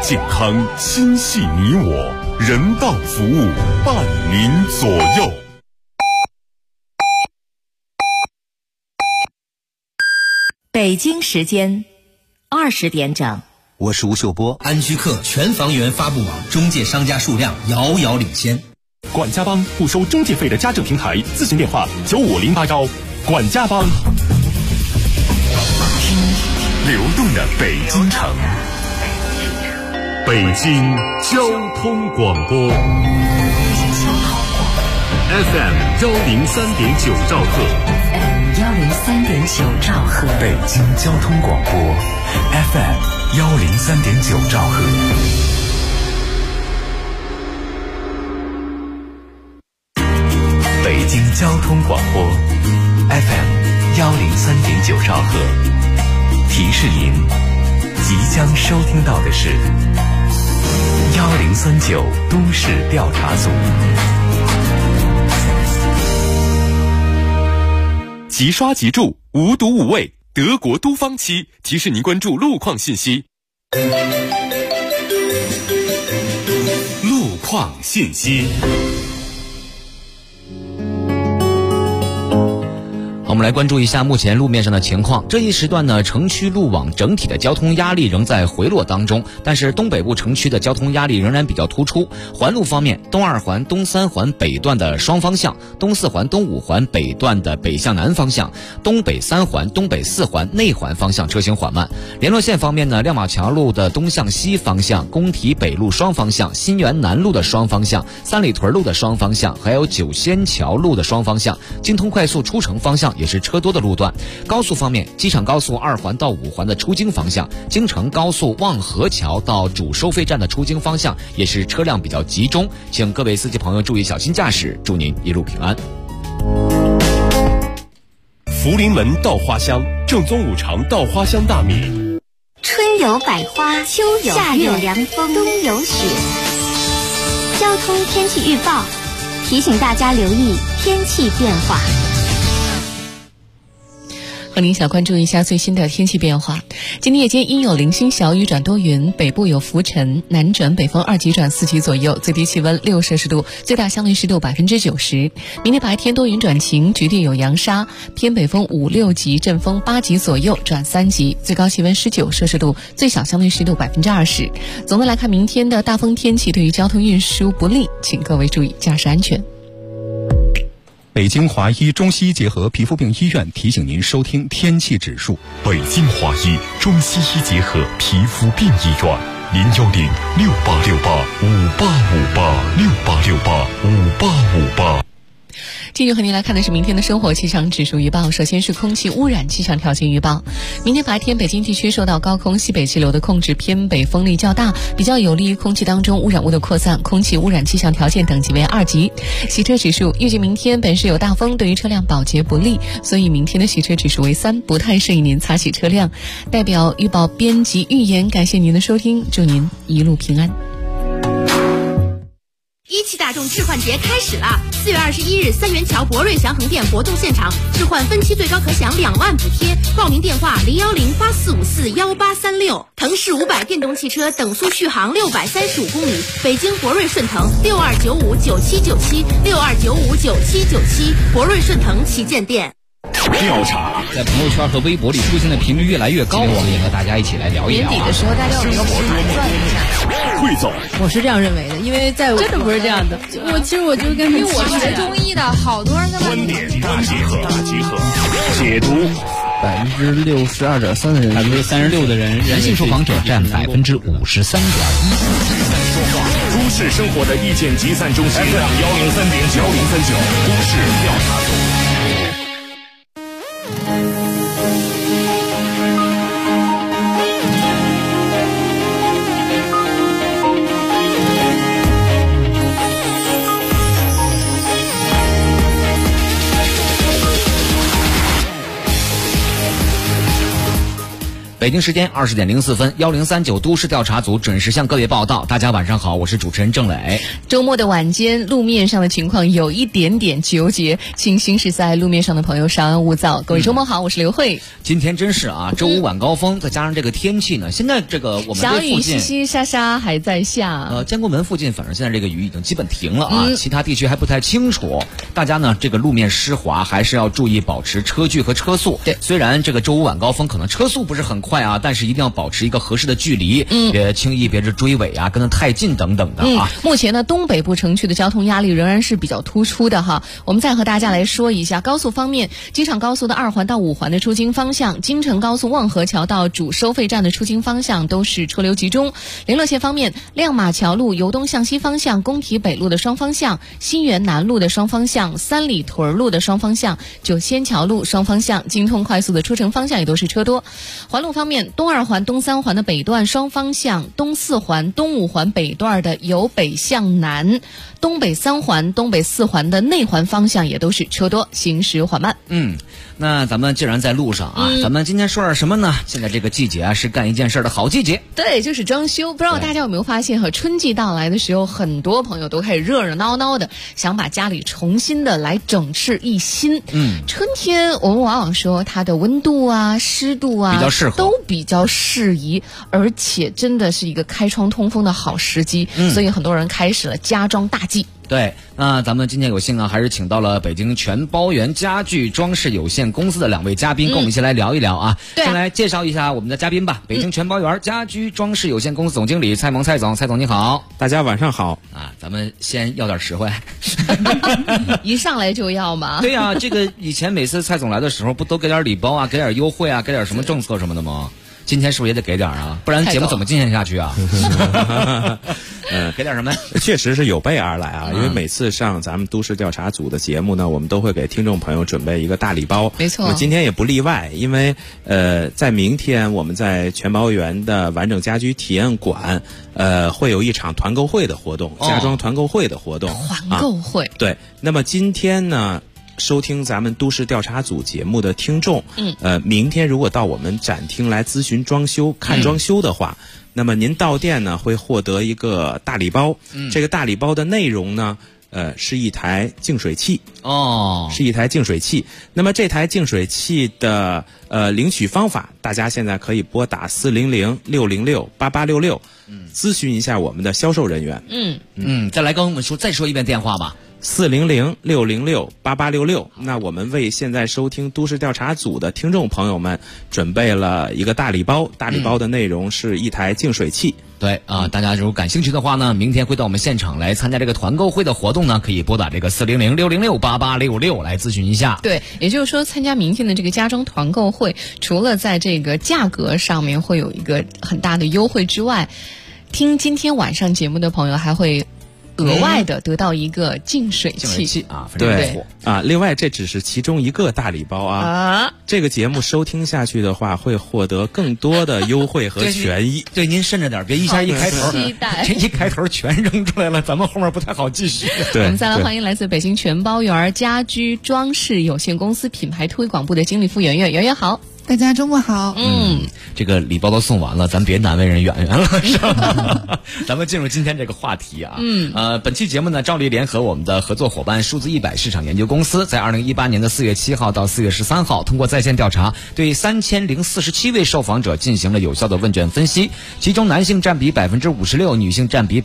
健康，心系你我，人道服务伴您左右。 北京时间20点整， 我是吴秀波。 安居客全房源发布网中介商家数量遥遥领先。 管家帮不收中介费的家政平台，咨询电话95081。管家帮。 听流动的北京城，北京交通广播 FM 103.9兆赫 103.9兆赫， 北京交通广播 FM 103.9兆赫。北京交通广播 FM 103.9兆赫，提示您即将收听到的是1039都市调查组。 即刷即住，无毒无味，德国都方漆提示您关注路况信息。路况信息。 我们来关注一下目前路面上的情况。这一时段呢，城区路网整体的交通压力仍在回落当中，但是东北部城区的交通压力仍然比较突出。环路方面，东2环、东3环北段的双方向，东4环、东5环北段的北向南方向，东北3环、东北4环内环方向车行缓慢。联络线方面呢，亮马桥路的东向西方向，工体北路双方向，新源南路的双方向，三里屯路的双方向，还有九仙桥路的双方向，京通快速出城方向也是车多的路段。高速方面，机场高速2环到5环的出京方向，京承高速望河桥到主收费站的出京方向也是车辆比较集中，请各位司机朋友注意小心驾驶，祝您一路平安。 福临门稻花香，正宗五常稻花香大米。 春有百花，秋有夏有凉风，冬有雪。交通天气预报提醒大家留意天气变化。 和您一起关注一下最新的天气变化。今天夜间阴有零星小雨转多云，北部有浮尘，南转北风2级转4级左右，最低气温6摄氏度，最大相对湿度90%。明天白天多云转晴，局地有扬沙，偏北风5、6级，阵风8级左右转3级，最高气温19摄氏度，最小相对湿度20%。总的来看，明天的大风天气对于交通运输不利，请各位注意驾驶安全。 北京华医中西医结合皮肤病医院提醒您收听天气指数。 北京华医中西医结合皮肤病医院，0106868585858，68685858。 继续和您来看的是明天的生活气象指数预报。首先是空气污染气象条件预报。明天白天，北京地区受到高空西北气流的控制，偏北风力较大，比较有利于空气当中污染物的扩散，空气污染气象条件等级为2级。洗车指数，预计明天本市有大风，对于车辆保洁不利，所以明天的洗车指数为3，不太适宜您擦洗车辆。代表预报编辑预言，感谢您的收听，祝您一路平安。 17大众置换节开始了！4月21日，三元桥博瑞祥恒店活动现场，置换分期最高可享2万补贴。报名电话01084541836。腾势500电动汽车等速续航635公里，北京博瑞顺腾62959797，62959797，博瑞顺腾旗舰店。 调查在朋友圈和微博里出现的频率越来越高，我们也和大家一起来聊一聊。 年底的时候，大家有一个盘算一下。 汇总， 我是这样认为的，因为在真的不是这样的。其实我就跟因为我学中医的，好多人在观点大集合，解读。 62.3%的人 ，36%的人，男性受访者占53.1%。 都市生活的意见集散中心，103.9，103.9都市调查组。 北京时间20点04分，1039都市调查组准时向各位报道。大家晚上好，我是主持人郑磊。 周末的晚间，路面上的情况有一点点纠结，请行驶在路面上的朋友稍安勿躁。各位周末好，我是刘慧。 今天真是啊，周五晚高峰，再加上这个天气呢，现在这个我们小雨淅淅沙沙还在下。 建国门附近，反正现在这个雨已经基本停了啊，其他地区还不太清楚。大家呢，这个路面湿滑，还是要注意保持车距和车速。 对， 虽然这个周五晚高峰可能车速不是很快啊，但是一定要保持一个合适的距离，别轻易别是追尾啊，跟得太近等等的啊。 目前呢，东北部城区的交通压力仍然是比较突出的哈。我们再和大家来说一下高速方面，机场高速的2环到5环的出京方向，京承高速望河桥到主收费站的出京方向都是车流集中。联络线方面，亮马桥路由东向西方向，工体北路的双方向，新源南路的双方向，三里屯路的双方向，九仙桥路双方向，京通快速的出城方向也都是车多。环路方面，东2环、东3环的北段双方向，东4环、东5环北段的由北向南，东北3环、东北4环的内环方向也都是车多，行驶缓慢。 那咱们既然在路上啊，咱们今天说点什么呢？现在这个季节啊，是干一件事的好季节。 对，就是装修。不知道大家有没有发现，和春季到来的时候，很多朋友都开始热热闹闹的，想把家里重新的来整饬一新。春天我们往往说它的温度啊、湿度啊比较适合， 都比较适宜，而且真的是一个开窗通风的好时机。所以很多人开始了家装大计。 对，那咱们今天有幸啊，还是请到了北京全包源家具装饰有限公司的2位嘉宾，跟我们一起来聊一聊啊。先来介绍一下我们的嘉宾吧。北京全包源家居装饰有限公司总经理蔡萌蔡总，蔡总你好。 大家晚上好啊，咱们先要点实惠。 一上来就要吗？ 对呀，这个以前每次蔡总来的时候，不都给点礼包啊，给点优惠啊，给点什么政策什么的吗？今天是不是也得给点啊？不然节目怎么进行下去啊？给点什么？ 确实是有备而来啊！因为每次上咱们都市调查组的节目呢，我们都会给听众朋友准备一个大礼包。 没错， 那今天也不例外，因为在明天我们在全包源的完整家居体验馆，会有一场团购会的活动，家装团购会的活动。 团购会。 对，那么今天呢？收听咱们都市调查组节目的听众，明天如果到我们展厅来咨询装修、看装修的话，那么您到店呢会获得一个大礼包。这个大礼包的内容呢，是一台净水器。是一台净水器。那么这台净水器的领取方法，大家现在可以拨打400-606-8866，咨询一下我们的销售人员。 再来跟我们再说一遍电话吧。 400-606-8866。那我们为现在收听都市调查组的听众朋友们准备了一个大礼包，大礼包的内容是一台净水器。 对啊，大家如果感兴趣的话呢，明天会到我们现场来参加这个团购会的活动呢，可以拨打这个400-606-8866来咨询一下。 对，也就是说参加明天的这个家装团购会，除了在这个价格上面会有一个很大的优惠之外，听今天晚上节目的朋友还会额外的得到一个净水器啊，对啊，另外这只是其中一个大礼包啊。这个节目收听下去的话，会获得更多的优惠和权益。 对，您慎着点，别一下一开头，这一开头全扔出来了，咱们后面不太好继续。 对， 我们再来欢迎来自北京全包源家居装饰有限公司品牌推广部的经理傅圆圆。圆圆好。 大家周末好。 这个礼包都送完了，咱别难为人圆圆了，是吧？咱们进入今天这个话题啊。本期节目呢，照例联合我们的合作伙伴数字100市场研究公司，在2018年的4月7号到4月13号，通过在线调查，对3047位受访者进行了有效的问卷分析，其中男性占比56%，女性占比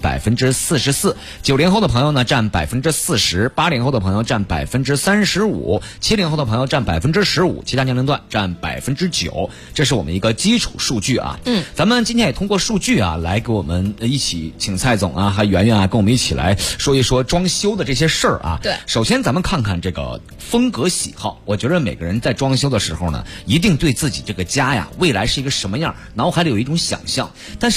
44%，90后的朋友呢占40%，80后的朋友占35%，70后的朋友占15%，其他年龄段占9%。这是我们一个基础数据啊。咱们今天也通过数据啊，来给我们一起请蔡总啊，还圆圆啊，跟我们一起来说一说装修的这些事儿啊。 对， 首先咱们看看这个风格喜好。我觉得每个人在装修的时候呢，一定对自己这个家呀，未来是一个什么样，脑海里有一种想象。但是呢，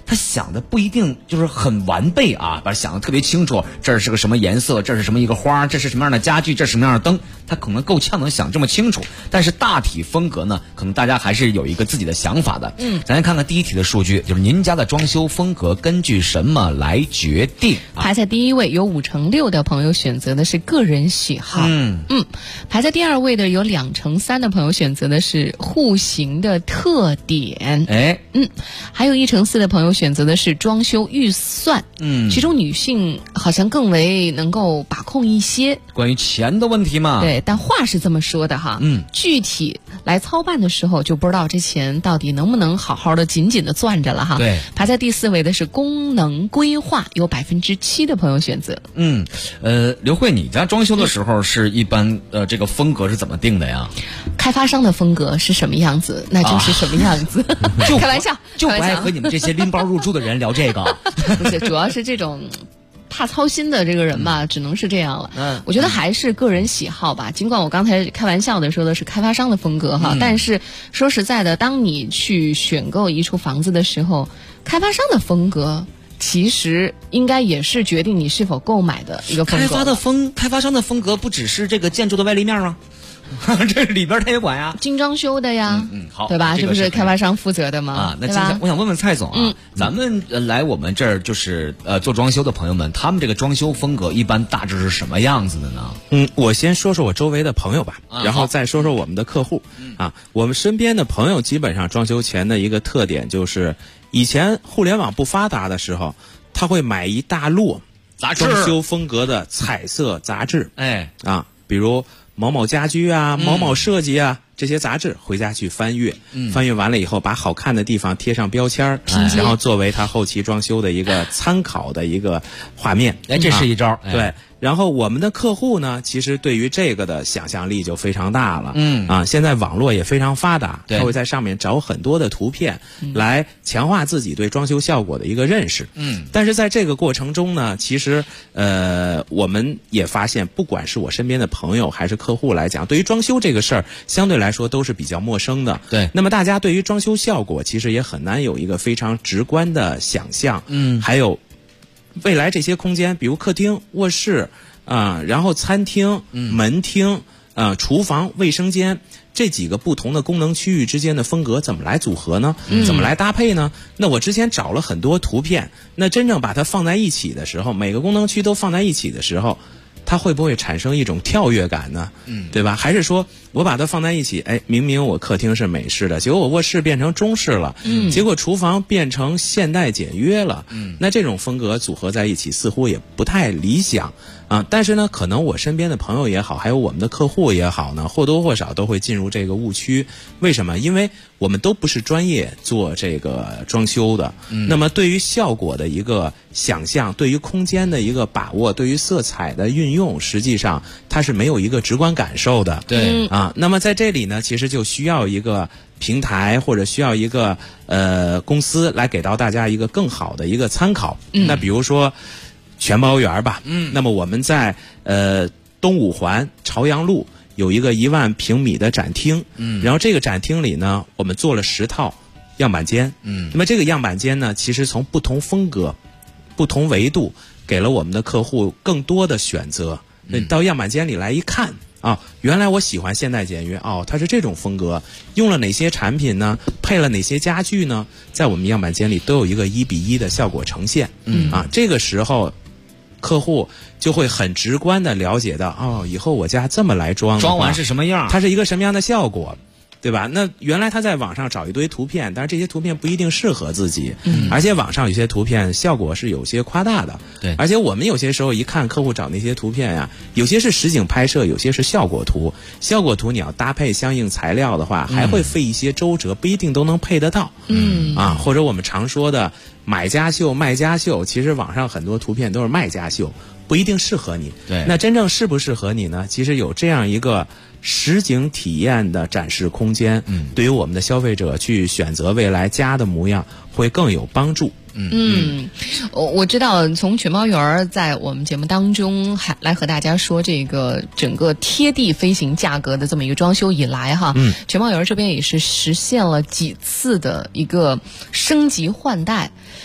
他想的不一定就是很完备啊，把想的特别清楚，这是个什么颜色，这是什么一个花，这是什么样的家具，这是什么样的灯，他可能够呛能想这么清楚。但是大体风格呢，可能大家还是有一个自己的想法的。咱来看看第一题的数据，就是您家的装修风格根据什么来决定？ 排在第一位有5%6的朋友选择的是个人喜好。排在第二位的有2%3的朋友选择的是户型的特点。还有1%4的朋友选择的是装修预算。其中女性好像更为能够把控一些关于钱的问题嘛。 对，但话是这么说的哈。具体来操办的时候就不知道这钱到底能不能好好的紧紧的攥着了哈。 对， 排在第4位的是功能规划，有7%的朋友选择。 刘慧，你家装修的时候是一般这个风格是怎么定的呀？ 开发商的风格是什么样子，那就是什么样子。开玩笑， 就不爱和你们这些拎包入住的人聊这个。 不是，主要是这种怕操心的这个人吧，只能是这样了。我觉得还是个人喜好吧。尽管我刚才开玩笑的说的是开发商的风格哈，但是说实在的，当你去选购一处房子的时候，开发商的风格其实应该也是决定你是否购买的一个风格。 开发商的风格不只是这个建筑的外立面吗？这里边他也管呀， 精装修的呀， 好， 对吧？这不是开发商负责的吗？ 那今天我想问问蔡总啊，咱们来我们这儿就是做装修的朋友们，他们这个装修风格一般大致是什么样子的呢？ 我先说说我周围的朋友吧，然后再说说我们的客户。我们身边的朋友基本上装修前的一个特点就是，以前互联网不发达的时候，他会买一大摞杂志， 装修风格的彩色杂志，比如某某家居啊、某某设计啊这些杂志，回家去翻阅，翻阅完了以后，把好看的地方贴上标签，然后作为他后期装修的一个参考的一个画面。 这是一招。 对。然后我们的客户呢，其实对于这个的想象力就非常大了。现在网络也非常发达，他会在上面找很多的图片来强化自己对装修效果的一个认识。但是在这个过程中呢，其实我们也发现，不管是我身边的朋友还是客户来讲，对于装修这个事儿相对来说都是比较陌生的。 对。 那么大家对于装修效果其实也很难有一个非常直观的想象。还有未来这些空间，比如客厅、卧室然后餐厅、门厅、厨房、卫生间这几个不同的功能区域之间的风格怎么来组合呢？怎么来搭配呢？那我之前找了很多图片，那真正把它放在一起的时候，每个功能区都放在一起的时候，它会不会产生一种跳跃感呢？对吧？还是说我把它放在一起，明明我客厅是美式的，结果我卧室变成中式了，结果厨房变成现代简约了，那这种风格组合在一起似乎也不太理想但是呢，可能我身边的朋友也好，还有我们的客户也好呢，或多或少都会进入这个误区。为什么？因为我们都不是专业做这个装修的，那么对于效果的一个想象，对于空间的一个把握，对于色彩的运用，实际上它是没有一个直观感受的。 对那么在这里呢，其实就需要一个平台，或者需要一个公司来给到大家一个更好的一个参考。那比如说全包园吧，那么我们在东五环朝阳路有一个1万平米的展厅，然后这个展厅里呢，我们做了10套样板间，那么这个样板间呢，其实从不同风格、不同维度，给了我们的客户更多的选择。到样板间里来一看原来我喜欢现代简约它是这种风格，用了哪些产品呢？配了哪些家具呢？在我们样板间里都有一个1:1的效果呈现。这个时候客户就会很直观的了解到以后我家这么来装完是什么样， 它是一个什么样的效果，对吧？那原来他在网上找一堆图片，但是这些图片不一定适合自己，而且网上有些图片效果是有些夸大的。 对， 而且我们有些时候一看客户找那些图片呀，有些是实景拍摄，有些是效果图。效果图你要搭配相应材料的话，还会费一些周折，不一定都能配得到。或者我们常说的买家秀、卖家秀，其实网上很多图片都是卖家秀，不一定适合你。 对， 那真正适不适合你呢？其实有这样一个实景体验的展示空间，对于我们的消费者去选择未来家的模样会更有帮助。 我知道从全包园在我们节目当中还来和大家说这个整个贴地飞行价格的这么一个装修以来哈，全包园这边也是实现了几次的一个升级换代。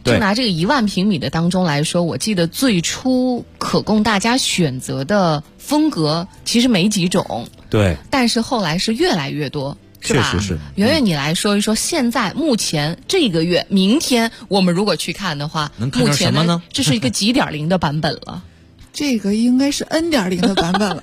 就拿这个1万平米的当中来说，我记得最初可供大家选择的风格其实没几种， 对， 但是后来是越来越多。是吧？ 确实是。 圆圆，你来说一说，现在目前这个月、明天我们如果去看的话， 能看到什么呢？ 这是一个几点零的版本了？ 这个应该是 N.0 的版本了。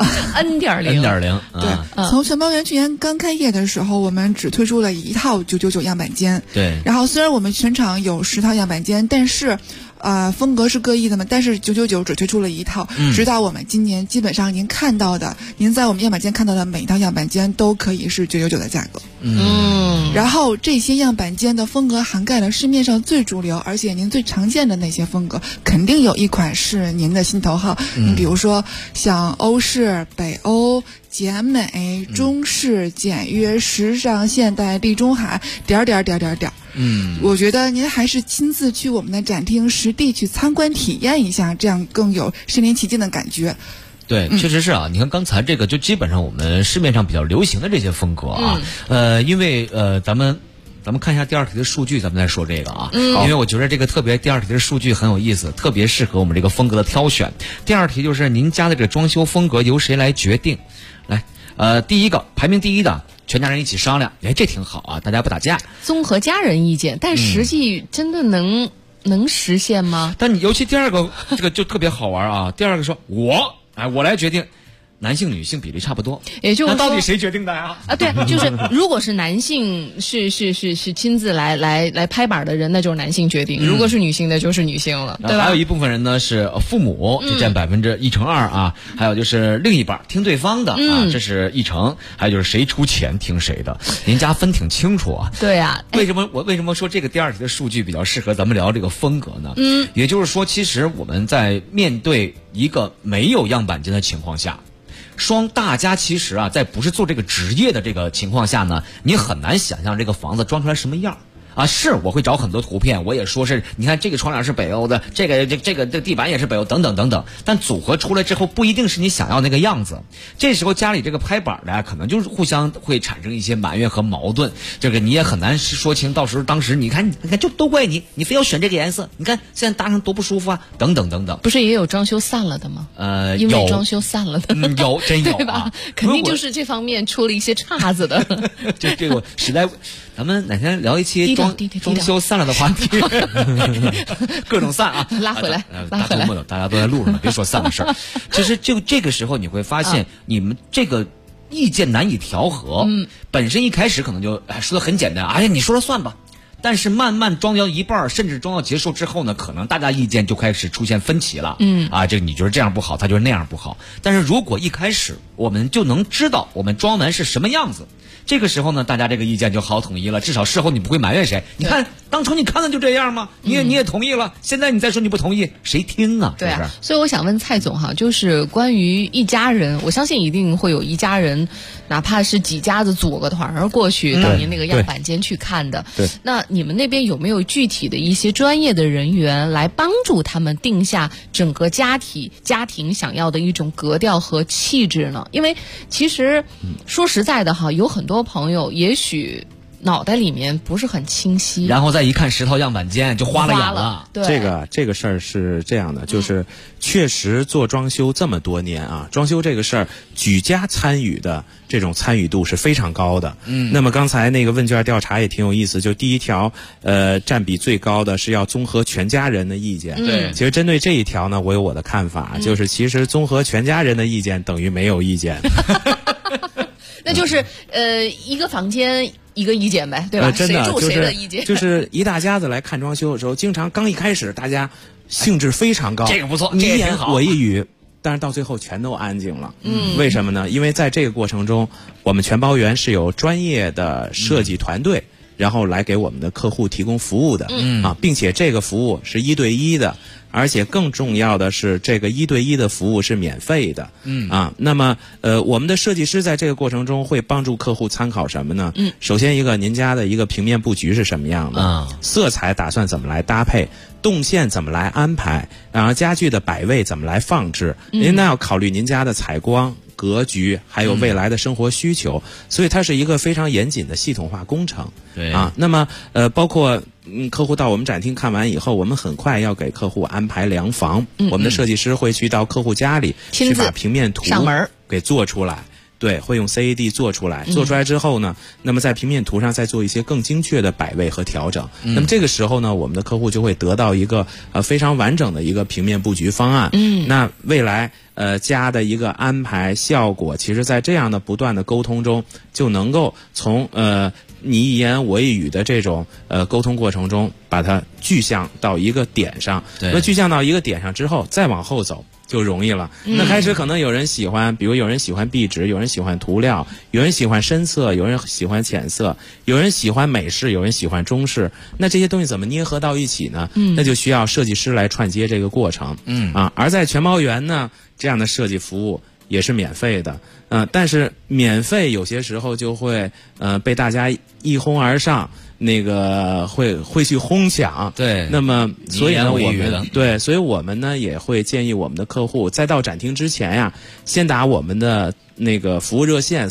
N.0， 对，从全包园去年刚开业的时候，我们只推出了1套999样板间。 对。 然后虽然我们全场有10套样板间，但是风格是各异的嘛，但是999只推出了1套，直到我们今年基本上您看到的，您在我们样板间看到的每一套样板间都可以是999的价格。然后这些样板间的风格涵盖了市面上最主流，而且您最常见的那些风格，肯定有一款是您的心头好。你比如说像欧式、北欧、简美、中式、简约、时尚、现代、地中海，点。我觉得您还是亲自去我们的展厅实地去参观体验一下，这样更有身临其境的感觉。 对，确实是啊。你看刚才这个，就基本上我们市面上比较流行的这些风格啊，因为咱们看一下第二题的数据，咱们再说这个啊。因为我觉得这个特别第二题的数据很有意思，特别适合我们这个风格的挑选。第二题就是您家的这个装修风格由谁来决定？来，第一个排名第一的，全家人一起商量，这挺好啊，大家不打架， 综合家人意见，但实际真的能实现吗？ 但你尤其第二个这个就特别好玩啊。第二个说我来决定，男性女性比例差不多， 也就是说， 那到底谁决定的呀？ 对，就是如果是男性是亲自来拍板的人，那就是男性决定；如果是女性的，就是女性了，对吧？ 还有一部分人呢是父母，就占1%啊，还有就是另一半听对方的啊，这是1%，还有就是谁出钱听谁的。您家分挺清楚啊。 对啊。 为什么说这个第二题的数据比较适合咱们聊这个风格呢？也就是说，其实我们在面对一个没有样板间的情况下，大家其实啊，在不是做这个职业的这个情况下呢，你很难想象这个房子装出来什么样啊。是我会找很多图片，我也说是，你看这个窗帘是北欧的，这个地板也是北欧，等等，但组合出来之后不一定是你想要那个样子。这时候家里这个拍板的可能就是互相会产生一些埋怨和矛盾，这个你也很难说清。当时你看就都怪你非要选这个颜色，你看现在搭上多不舒服啊，等等。 不是也有装修散了的吗？因为装修散了的， 有真有对吧？肯定就是这方面出了一些岔子的。 这个实在，咱们哪天聊一期装修散了的话题，各种散啊， 拉回来。 大家都在路上呢，别说散的事儿。其实就这个时候你会发现，你们这个意见难以调和。本身一开始可能就说的很简单，你说了算吧。但是慢慢装到一半，甚至装到结束之后呢，可能大家意见就开始出现分歧了。这个你觉得这样不好，他觉得那样不好。但是如果一开始我们就能知道我们装完是什么样子，这个时候呢，大家这个意见就好统一了，至少事后你不会埋怨谁。你看当初你看的就这样吗？你也同意了，现在你再说你不同意，谁听啊？ 对啊，所以我想问蔡总哈，就是关于一家人，我相信一定会有一家人，哪怕是几家子组个团儿过去到您那个样板间去看的。 对， 那你们那边有没有具体的一些专业的人员来帮助他们定下整个家庭想要的一种格调和气质呢？因为其实说实在的哈，有很多朋友也许脑袋里面不是很清晰， 然后再一看10套样板间就花了眼了。 对， 这个事儿是这样的，就是确实做装修这么多年啊，装修这个事儿举家参与的这种参与度是非常高的。那么刚才那个问卷调查也挺有意思，就第一条占比最高的是要综合全家人的意见。 对， 其实针对这一条呢，我有我的看法，就是其实综合全家人的意见等于没有意见。 那就是一个房间一个意见呗，对吧？ 真的谁住谁的意见， 就是一大家子来看装修的时候，经常刚一开始大家兴致非常高， 这个不错， 你一言我一语，但是到最后全都安静了。为什么呢？因为在这个过程中，我们全包园是有专业的设计团队，然后来给我们的客户提供服务的。并且这个服务是1对1的。而且更重要的是，这个1对1的服务是免费的。那么我们的设计师在这个过程中会帮助客户参考什么呢？首先一个，您家的一个平面布局是什么样的？色彩打算怎么来搭配？动线怎么来安排？然后家具的摆位怎么来放置？您那要考虑您家的采光、 格局，还有未来的生活需求，所以它是一个非常严谨的系统化工程。 对啊，那么包括客户到我们展厅看完以后，我们很快要给客户安排量房，我们的设计师会去到客户家里去把平面图上门给做出来。对，会用 CAD 做出来，做出来之后呢，那么在平面图上再做一些更精确的摆位和调整。那么这个时候呢，我们的客户就会得到一个非常完整的一个平面布局方案。那未来家的一个安排效果，其实在这样的不断的沟通中，就能够从你一言我一语的这种沟通过程中，把它具象到一个点上。那具象到一个点上之后，再往后走就容易了。那开始可能有人喜欢，比如有人喜欢壁纸，有人喜欢涂料，有人喜欢深色，有人喜欢浅色，有人喜欢美式，有人喜欢中式。那这些东西怎么捏合到一起呢？那就需要设计师来串接这个过程。而在全毛园呢，这样的设计服务也是免费的。但是免费有些时候就会被大家一哄而上，那个会去哄抢。 对， 那么所以呢，所以我们呢也会建议我们的客户在到展厅之前呀，先打我们的那个服务热线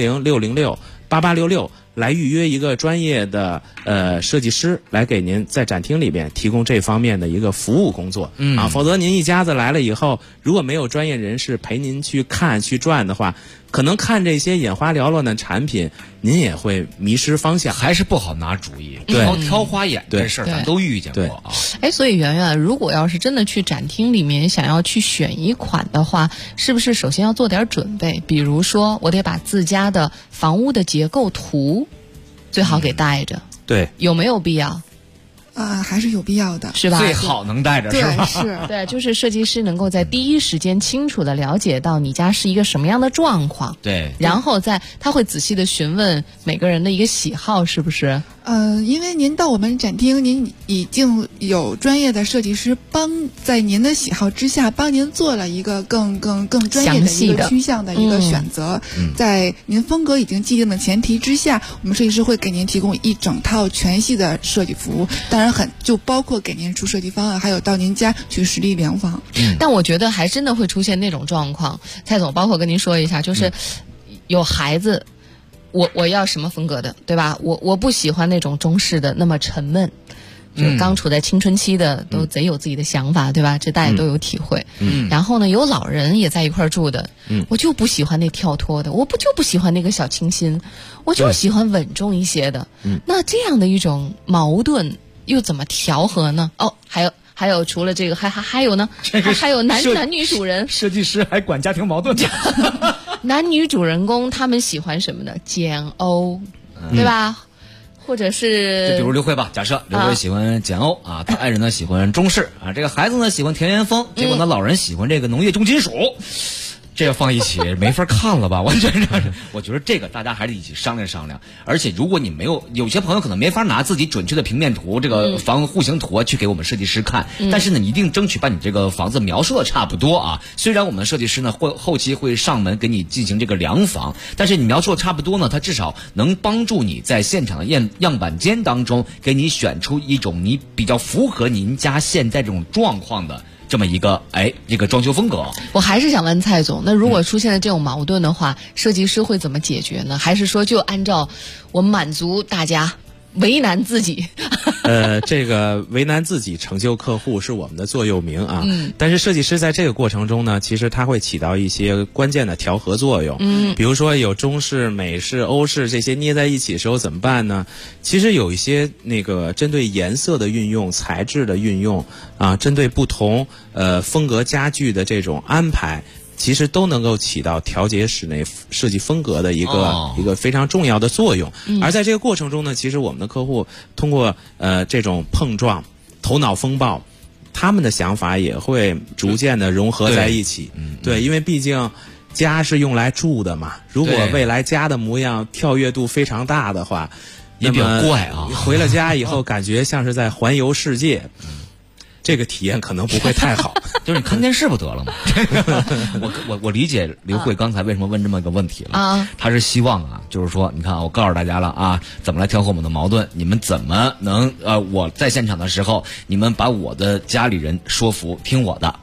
400-606-8866来预约一个专业的设计师来给您在展厅里边提供这方面的一个服务工作。否则您一家子来了以后，如果没有专业人士陪您去看去转的话，可能看这些眼花缭乱的产品，您也会迷失方向， 还是不好拿主意。挑花眼这事儿咱都遇见过啊。 所以圆圆，如果要是真的去展厅里面想要去选一款的话，是不是首先要做点准备？比如说，我得把自家的房屋的结构图最好给带着。 对， 有没有必要？ 还是有必要的， 是吧？ 最好能带着，是吧？ 对，就是设计师能够在第一时间清楚的了解到你家是一个什么样的状况， 对， 然后他会仔细的询问每个人的一个喜好，是不是？ 因为您到我们展厅，您已经有专业的设计师在您的喜好之下帮您做了一个更专业的一个趋向的一个选择。在您风格已经既定的前提之下，我们设计师会给您提供一整套全系的设计服务，当然就包括给您出设计方案，还有到您家去实地量房。 但我觉得还真的会出现那种状况，蔡总，包括跟您说一下，就是有孩子。我要什么风格的，对吧？我不喜欢那种中式的那么沉闷，就是刚处在青春期的都贼有自己的想法，对吧？这大家都有体会。然后呢，有老人也在一块住的，我就不喜欢那跳脱的，我就不喜欢那个小清新，我就喜欢稳重一些的。那这样的一种矛盾又怎么调和呢？还有除了这个还有呢？还有男女主人， 设计师还管家庭矛盾。 男女主人公他们喜欢什么呢？简欧，对吧？或者是就比如刘慧吧，假设刘慧喜欢简欧啊，他爱人呢喜欢中式啊，这个孩子呢喜欢田园风，结果呢老人喜欢这个农业重金属。这要放一起没法看了吧？完全是，我觉得这个大家还是一起商量商量。而且如果你有些朋友可能没法拿自己准确的平面图、这个房户型图去给我们设计师看，但是呢，你一定争取把你这个房子描述的差不多啊。虽然我们设计师呢后期会上门给你进行这个量房，但是你描述的差不多呢，它至少能帮助你在现场的样板间当中给你选出一种你比较符合您家现在这种状况的这么一个这个装修风格。 我还是想问蔡总，那如果出现了这种矛盾的话，设计师会怎么解决呢？还是说就按照我们满足大家，为难自己？ 这个为难自己成就客户是我们的座右铭啊。但是设计师在这个过程中呢，其实他会起到一些关键的调和作用。比如说有中式、美式、欧式这些捏在一起的时候怎么办呢？其实有一些那个针对颜色的运用、材质的运用啊，针对不同风格家具的这种安排，其实都能够起到调节室内设计风格的一个非常重要的作用。而在这个过程中呢，其实我们的客户通过这种碰撞、头脑风暴，他们的想法也会逐渐的融合在一起。对，因为毕竟家是用来住的嘛，如果未来家的模样跳跃度非常大的话， 也比较怪啊。 回了家以后，感觉像是在环游世界。这个体验可能不会太好， 就是你看电视不得了吗？我理解刘慧刚才为什么问这么一个问题了啊，他是希望啊，就是说，你看我告诉大家了啊，怎么来调和我们的矛盾，你们怎么能我在现场的时候，你们把我的家里人说服，听我的。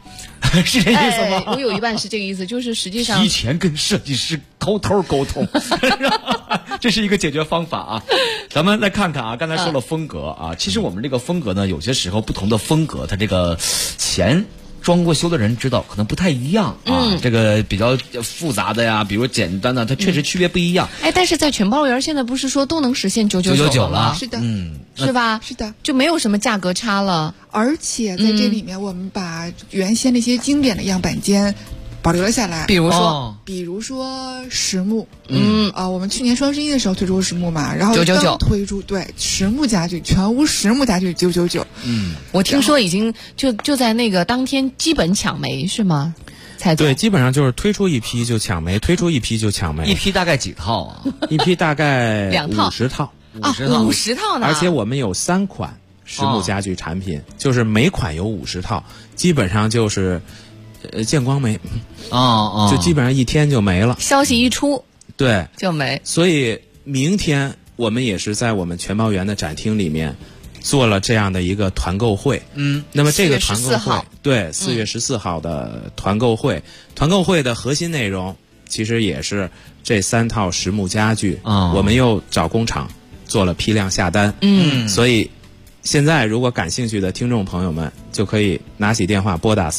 是这意思吗？ 我有一半是这个意思，就是实际上提前跟设计师偷偷沟通，这是一个解决方法啊。咱们来看看啊，刚才说了风格啊，其实我们这个风格呢，有些时候不同的风格，它这个前装过修的人知道可能不太一样啊，这个比较复杂的呀，比如简单的，它确实区别不一样。 但是在全包圆现在不是说都能实现999了？ 是的， 是吧？ 是的， 就没有什么价格差了。 而且在这里面，我们把原先那些经典的样板间保留了下来， 比如说实木，我们去年双11的时候推出实木嘛，然后 999 推出实木家具，全屋实木家具999。 我听说已经就在那个当天基本抢没是吗？ 对，基本上就是推出一批就抢没，推出一批就抢没。 一批大概几套啊？ 一批大概 2套 50套啊，50套呢。 而且我们有3款实木家具产品，就是每款有50套，基本上就是见光没就基本上一天就没了。 消息一出， 对， 就没。 所以明天我们也是在我们全包园的展厅里面做了这样的一个团购会。那么这个团购会，对，4月14号的团购会，团购会的核心内容其实也是这3套实木家具，我们又找工厂做了批量下单。所以现在如果感兴趣的听众朋友们，就可以拿起电话拨打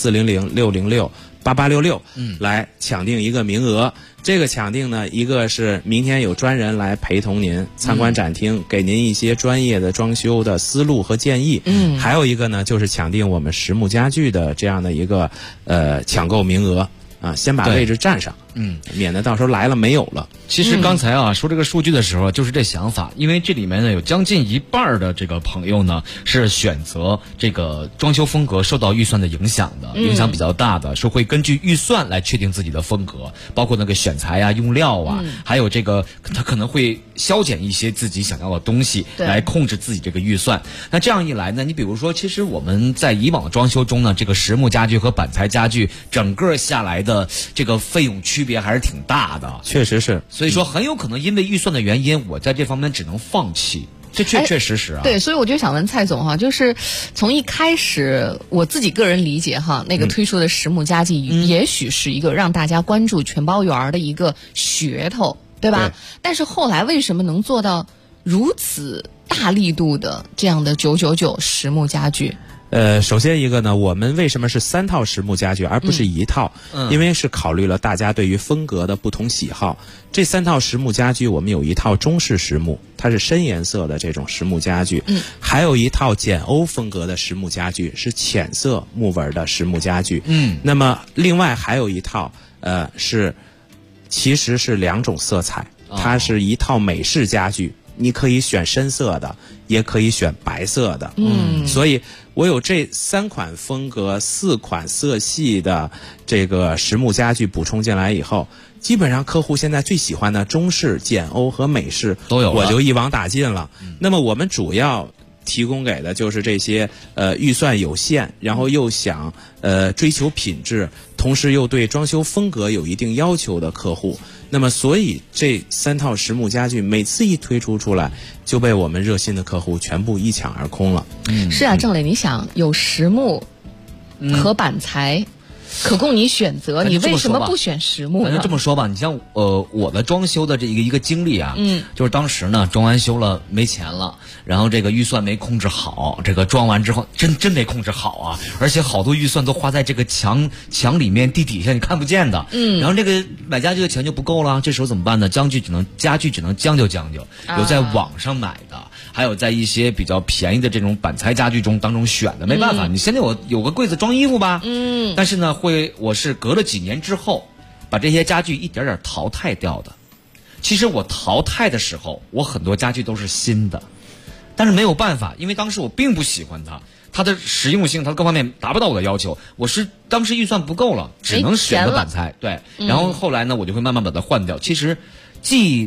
400-606-8866，来抢定一个名额。这个抢定呢，一个是明天有专人来陪同您参观展厅，给您一些专业的装修的思路和建议。还有一个呢，就是抢定我们实木家具的这样的一个抢购名额啊，先把位置占上。免得到时候来了没有了。 其实刚才说这个数据的时候，就是这想法，因为这里面呢有将近一半的这个朋友呢是选择这个装修风格受到预算的影响的，影响比较大的，是会根据预算来确定自己的风格，包括那个选材啊、用料啊，还有这个他可能会削减一些自己想要的东西，来控制自己这个预算。那这样一来呢，你比如说，其实我们在以往的装修中呢，这个实木家具和板材家具整个下来的这个费用区别还是挺大的， 确实是。 所以说很有可能因为预算的原因，我在这方面只能放弃。这确实啊。 对，所以我就想问蔡总哈，就是从一开始我自己个人理解哈，那个推出的实木家具也许是一个让大家关注全包园的一个噱头，对吧？但是后来为什么能做到如此大力度的这样的999实木家具？ 首先一个呢，我们为什么是3套实木家具而不是1套？因为是考虑了大家对于风格的不同喜好。这3套实木家具，我们有一套中式实木，它是深颜色的这种实木家具，还有一套简欧风格的实木家具，是浅色木纹的实木家具。那么另外还有一套其实是2种色彩，它是一套美式家具。你可以选深色的，也可以选白色的。所以我有这3款风格、4款色系的这个实木家具补充进来以后，基本上客户现在最喜欢的中式、简欧和美式都有了， 我就一网打尽了。那么我们主要提供给的就是这些预算有限，然后又想追求品质，同时又对装修风格有一定要求的客户。那么所以这3套实木家具每次一推出来，就被我们热心的客户全部一抢而空了。 是啊，郑磊，你想有实木和板材可供你选择，你为什么不选实木呢？ 反正这么说吧，你像我的装修的这一个经历啊，就是当时呢装完修了没钱了，然后这个预算没控制好，这个装完之后真没控制好啊，而且好多预算都花在这个墙里面地底下你看不见的，然后这个买家具的钱就不够了，这时候怎么办呢？家具只能将就，有在网上买的，还有在一些比较便宜的这种板材家具当中选的，没办法，你现在有个柜子装衣服吧，但是呢我是隔了几年之后把这些家具一点点淘汰掉的。其实我淘汰的时候，我很多家具都是新的，但是没有办法，因为当时我并不喜欢它的实用性，它各方面达不到我的要求，我是当时预算不够了，只能选择板材。对，然后后来呢，我就会慢慢把它换掉。其实既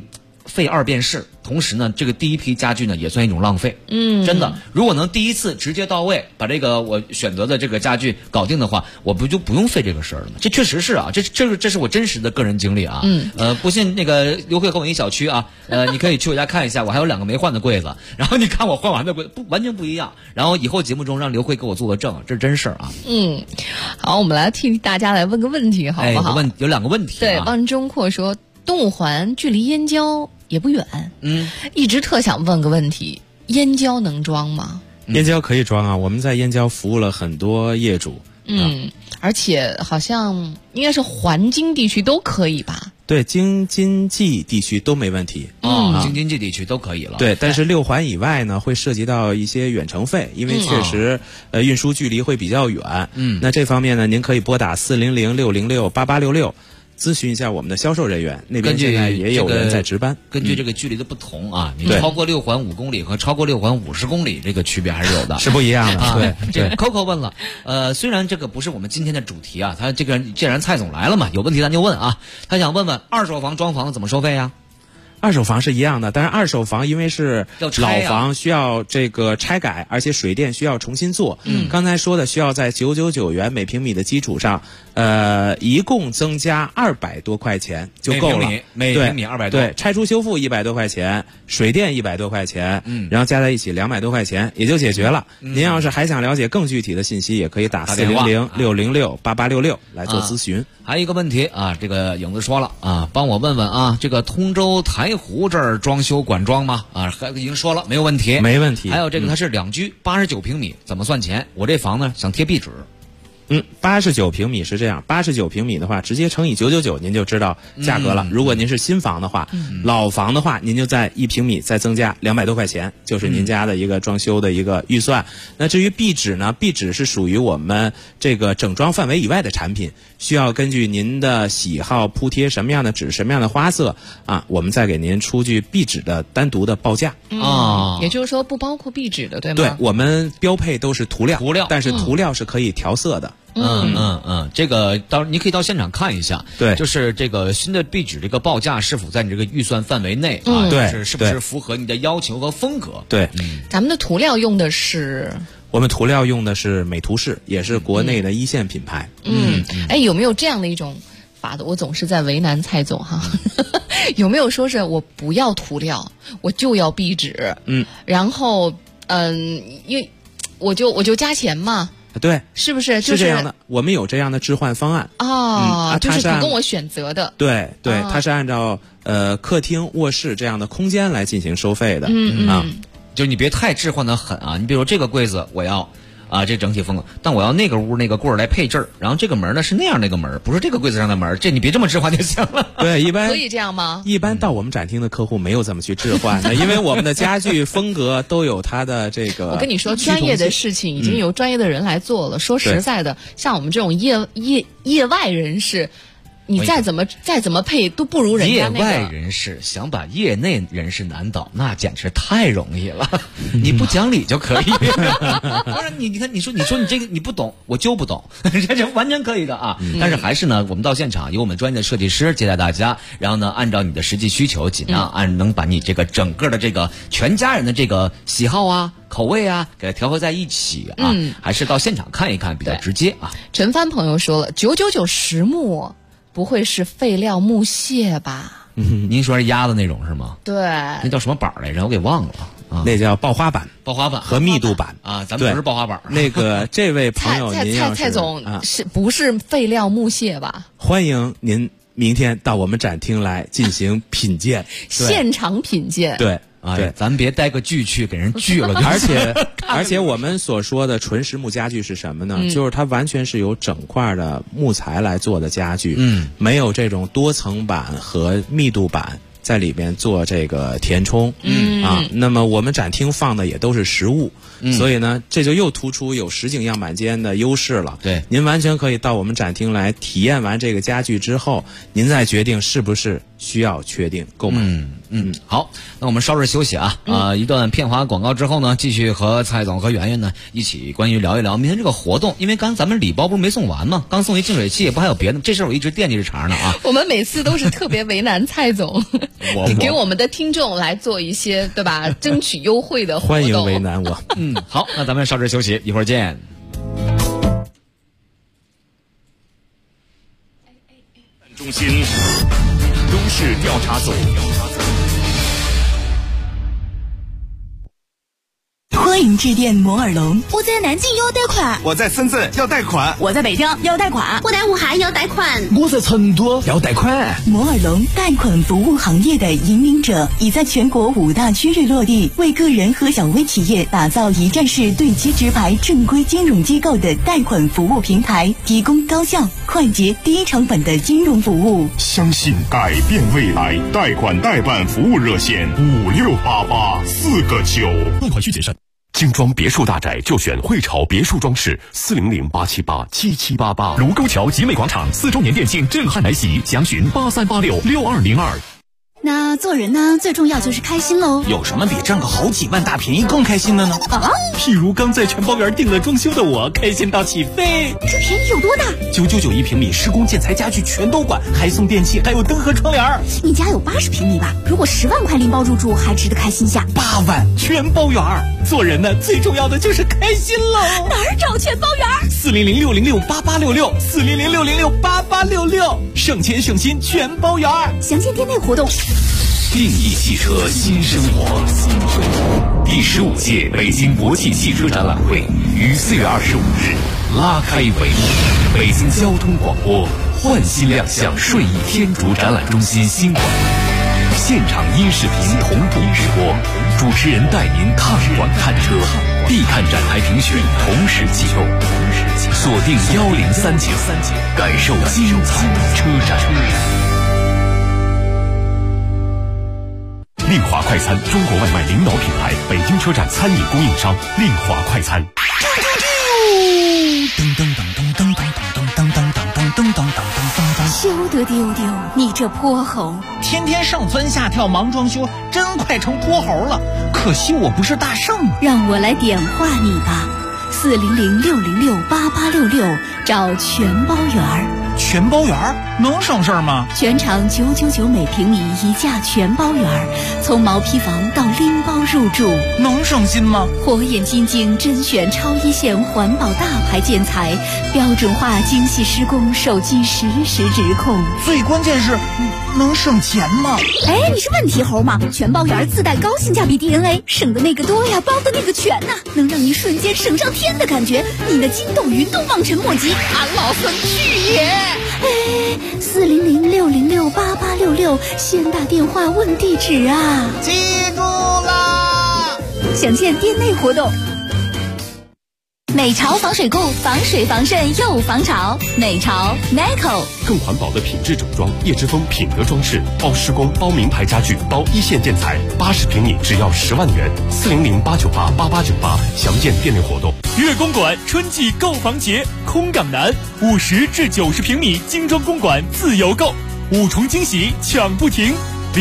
费2遍试，同时呢，这个第一批家具呢也算一种浪费。真的，如果能第一次直接到位，把这个我选择的这个家具搞定的话，我就不用费这个事儿了吗？这确实是啊，这是我真实的个人经历啊。不信那个刘慧和我一小区啊，你可以去我家看一下，我还有2个没换的柜子，然后你看我换完的柜子完全不一样。然后以后节目中让刘慧给我做个证，这是真事儿啊。 好，我们来替大家来问个问题，好不好？ 有2个问题。 对，汪中阔说，动物环距离燕郊也不远，一直特想问个问题，燕郊能装吗？ 燕郊可以装啊，我们在燕郊服务了很多业主。 而且好像应该是环京地区都可以吧？ 对，京津冀地区都没问题。 京津冀地区都可以了。 对，但是6环以外呢，会涉及到一些远程费，因为确实运输距离会比较远。那这方面呢，您可以拨打400-606-8866。咨询一下我们的销售人员，那边现在也有人在值班。 根据这个距离的不同啊，你超过6环5公里和超过6环50公里，这个区别还是有的， 是不一样的。 对，Coco 问了，虽然这个不是我们今天的主题啊，他这个既然蔡总来了嘛，有问题咱就问啊。他想问问二手房装房怎么收费呀？ 二手房是一样的，但是二手房因为是老房，需要这个拆改，而且水电需要重新做。刚才说的需要在999元每平米的基础上，一共增加200多块钱就够了。 每平米200多。 对，拆除修复100多块钱，水电100多块钱，然后加在一起200多块钱也就解决了。您要是还想了解更具体的信息，也可以打400-606-8866来做咨询。 还有一个问题啊，这个影子说了啊，帮我问问啊，这个通州台湖这儿装修管装吗？啊，已经说了没有问题， 没问题。 还有这个它是2居89平米，怎么算钱？我这房呢想贴壁纸。 89平米是这样，89平米的话，直接乘以999，您就知道价格了。如果您是新房的话，老房的话，您就在1平米再增加200多块钱，就是您家的一个装修的一个预算。那至于壁纸呢，壁纸是属于我们这个整装范围以外的产品，需要根据您的喜好铺贴什么样的纸、什么样的花色啊，我们再给您出具壁纸的单独的报价。 也就是说不包括壁纸的，对吗？ 对，我们标配都是涂料，但是涂料是可以调色的。 这个你可以到现场看一下，对，就是这个新的壁纸这个报价是否在你这个预算范围内啊？ 对， 是不是符合你的要求和风格？ 对， 咱们的涂料用的是， 我们涂料用的是美图仕，也是国内的1线品牌。 有没有这样的一种法的？我总是在为难蔡总哈，有没有说是我不要涂料，我就要壁纸？然后因为我就加钱嘛。 对， 是不是？是这样的，我们有这样的置换方案就是提供我选择的。 对，它是按照客厅、卧室这样的空间来进行收费的。 就你别太置换的狠啊！你比如这个柜子我要啊，这整体风格，但我要那个屋那个柜儿来配置儿，然后这个门呢是那样的一个门，不是这个柜子上的门，这你别这么置换就行了。 对，一般可以这样吗？ 一般到我们展厅的客户没有这么去置换的，因为我们的家具风格都有它的这个。 我跟你说，专业的事情已经由专业的人来做了。说实在的，像我们这种业外人士。你再怎么配都不如人家那个。 业外人士想把业内人士难倒，那简直太容易了。你不讲理就可以，不是你看你说你这个你不懂，我就不懂，这完全可以的啊。但是还是呢，我们到现场由我们专业的设计师接待大家，然后呢，按照你的实际需求，尽量能把你这个整个的这个全家人的这个喜好啊。口味啊，给它调和在一起啊，还是到现场看一看比较直接啊。 陈帆朋友说了，999实木不会是废料木屑吧？ 您说是压的那种是吗？ 对， 那叫什么板来着？我给忘了。 那叫爆花板和密度板啊，咱们不是爆花板。 那个这位朋友，您要是蔡总是不是废料木屑吧？ 欢迎您明天到我们展厅来进行品鉴， 现场品鉴。 对。对， 咱别带个锯去给人锯了。 而且我们所说的纯实木家具是什么呢？就是它完全是由整块的木材来做的家具，没有这种多层板和密度板在里边做这个填充，那么我们展厅放的也都是实物，所以呢，这就又突出有实景样板间的优势了。 对， 您完全可以到我们展厅来体验完这个家具之后，您再决定是不是需要确定购买。 好，那我们稍事休息啊，一段片花广告之后呢，继续和蔡总和圆圆呢一起关于聊一聊明天这个活动，因为刚咱们礼包不是没送完吗？刚送一净水器，不还有别的？这事儿我一直惦记着茬呢啊。 我们每次都是特别为难蔡总，给我们的听众来做一些对吧，争取优惠的活动。 欢迎为难我。 好，那咱们稍事休息，一会儿见。 中心都市调查组。 欢迎致电摩尔龙。 我在南京要贷款， 我在深圳要贷款， 我在北京要贷款， 我在武汉要贷款， 我在成都要贷款。 摩尔龙贷款服务行业的引领者，已在全国5大区域落地，为个人和小微企业打造一站式对接直排正规金融机构的贷款服务平台，提供高效、快捷、低成本的金融服务。 相信改变未来，贷款代办服务热线5688-4个9， 贷款需谨慎。精装别墅大宅就选汇潮别墅装饰，400-878-7788。卢沟桥集美广场4周年店庆震撼来袭，详询8386-6202。 那做人呢，最重要就是开心喽。 有什么比挣个好几万大便宜更开心的呢？譬如刚在全包园定了装修的我，开心到起飞。 这便宜有多大 ？999平米，施工建材家具全都管，还送电器，还有灯和窗帘。 你家有80平米吧？如果10万块拎包入住，还值得开心下。 8万全包园。做人呢，最重要的就是开心喽。 哪儿找全包园 ？400-606-8866，400-606-8866，省钱省心全包园。 详见店内活动。 定义汽车新生活。第15届北京国际汽车展览会于4月25日拉开帷幕。北京交通广播焕新亮相顺义天竺展览中心新馆，现场音视频同步直播，主持人带您看馆看车，必看展台评选同时启动，锁定1039，感受精彩车展。 丽华快餐，中国外卖领导品牌，北京车站餐饮供应商，丽华快餐。 休得丢丢，你这泼猴！ 天天上蹿下跳忙装修，真快成泼猴了。可惜我不是大圣。 让我来点化你吧，400-606-8866，找全包园。 全包园能省事吗？ 全场999每平米一价全包园，从毛坯房到拎包入住， 能省心吗？ 火眼金睛甄选超一线环保大牌建材，标准化精细施工，手机实时直控。 最关键是能省钱吗？ 哎，你是问题猴吗？全包园自带高性价比 DNA， 省的那个多呀，包的那个全呐，能让你瞬间省上天的感觉，你的筋斗云都望尘莫及。 俺老孙去也！ 哎，400-606-8866，先打电话问地址啊！ 记住啦！ 详见店内活动。美潮防水固，防水防渗又防潮。美潮 NICO， 更环保的品质整装，叶之峰品德装饰，包施工，包名牌家具，包一线建材，80平米只要10万元，400-898-8898，详见店内活动。 粤公馆春季购房节，空港南50至90平米精装公馆自由购，5重惊喜抢不停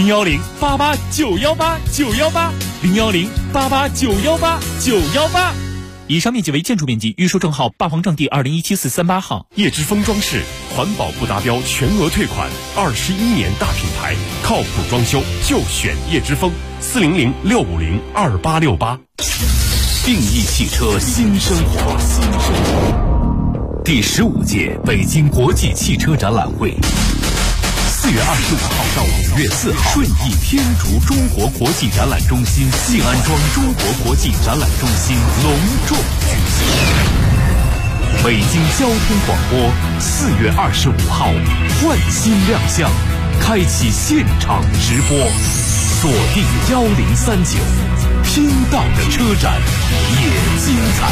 ，010-88-918-918，010-88-918-918。以上面积为建筑面积，预售证号霸王证第2017438号。 叶之峰装饰，环保不达标全额退款，21年大品牌，靠谱装修就选叶之峰，400-650-2868。 定义汽车新生活。第15届北京国际汽车展览会4月25号到5月4号，顺义天竺中国国际展览中心静安庄中国国际展览中心隆重举行。北京交通广播4月25号焕新亮相，开启现场直播，锁定1039，听到的车展也精彩。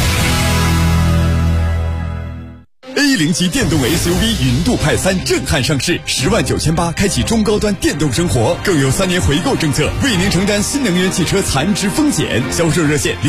A0级电动 SUV 云度派3震撼上市，10.98万开启中高端电动生活，更有3年回购政策，为您承担新能源汽车残值风险。销售热线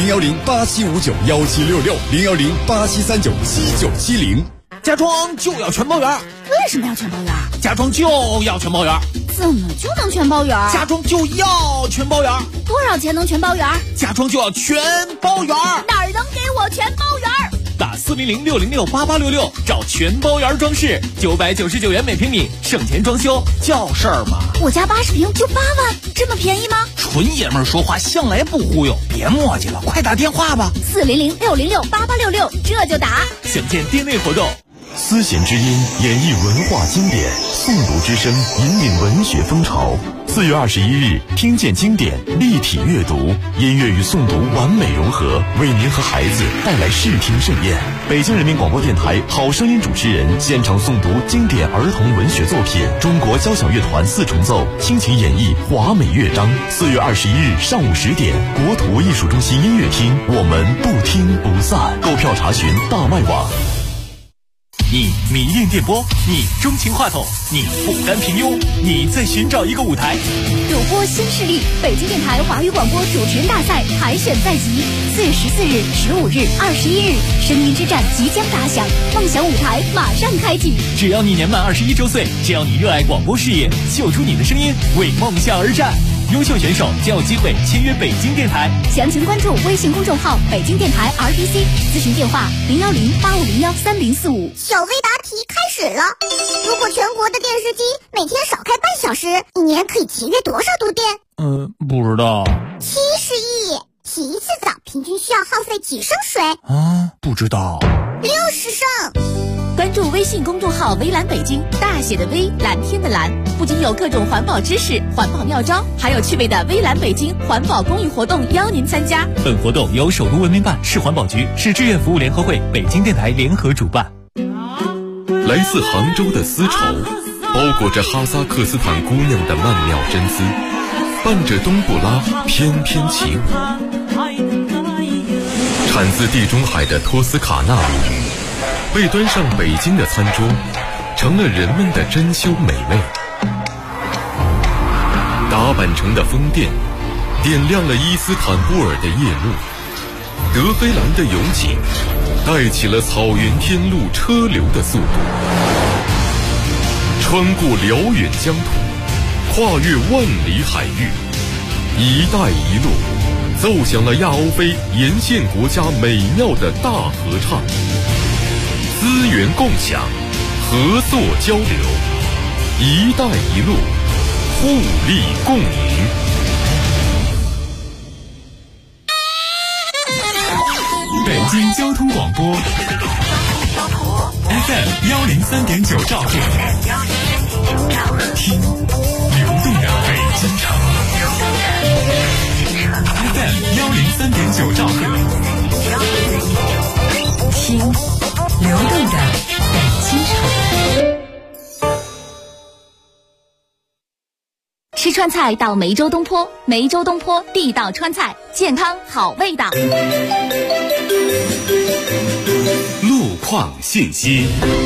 010-8759-1766，010-8739-7970。 家装就要全包圆。 为什么要全包圆？ 家装就要全包圆。 怎么就能全包圆？ 家装就要全包圆。 多少钱能全包圆？ 家装就要全包圆。 哪儿能给我全包圆？ 打400-606-8866找全包圆装饰，999元每平米，省钱装修叫事儿吗？ 我家80平就8万，这么便宜吗？ 纯爷们儿说话向来不忽悠，别磨叽了，快打电话吧。 400-606-8866，这就打。 详见店内活动。 丝弦之音演绎文化经典，诵读之声引领文学风潮。4月21日，听见经典，立体阅读，音乐与诵读完美融合，为您和孩子带来视听盛宴。北京人民广播电台好声音主持人现场诵读经典儿童文学作品，中国交响乐团4重奏倾情演绎华美乐章。4月21日上午10点，国土艺术中心音乐厅，我们不听不散。购票查询大麦网。 你迷恋电波，你钟情话筒，你不甘平庸，你在寻找一个舞台。 主播新势力，北京电台华语广播主持人大赛海选在即，4月14日、15日、21日，声音之战即将打响，梦想舞台马上开启。 只要你年满21周岁，只要你热爱广播事业，秀出你的声音，为梦想而战。优秀选手将有机会签约北京电台。 详情关注微信公众号北京电台 RTC， 咨询电话010-8501-3045。 小微答题开始了。如果全国的电视机每天少开半小时，一年可以节约多少度电？ 不知道。 70亿。洗一次澡平均需要耗费几升水？ 不知道。 60升。 关注微信公众号微蓝北京，大写的微，蓝天的蓝，不仅有各种环保知识、环保妙招，还有趣味的微蓝北京环保公益活动邀您参加。 本活动由首都文明办、市环保局、市志愿服务联合会、北京电台联合主办。 来自杭州的丝绸，包裹着哈萨克斯坦姑娘的曼妙真丝，伴着冬不拉翩翩起舞。产自地中海的托斯卡纳米被端上北京的餐桌，成了人们的珍馐美味。达坂城的风电点亮了伊斯坦布尔的夜幕，德黑兰的勇景带起了草原天路车流的速度，穿过辽远疆土，跨越万里海域，一带一路奏响了亚欧非沿线国家美妙的大合唱。资源共享，合作交流，一带一路，互利共赢。 北京交通广播 FM103.9兆赫，听流动的北京城。FM103.9兆赫， 听流动的北京城。 吃川菜到梅州东坡，梅州东坡地道川菜，健康好味道。 路况信息。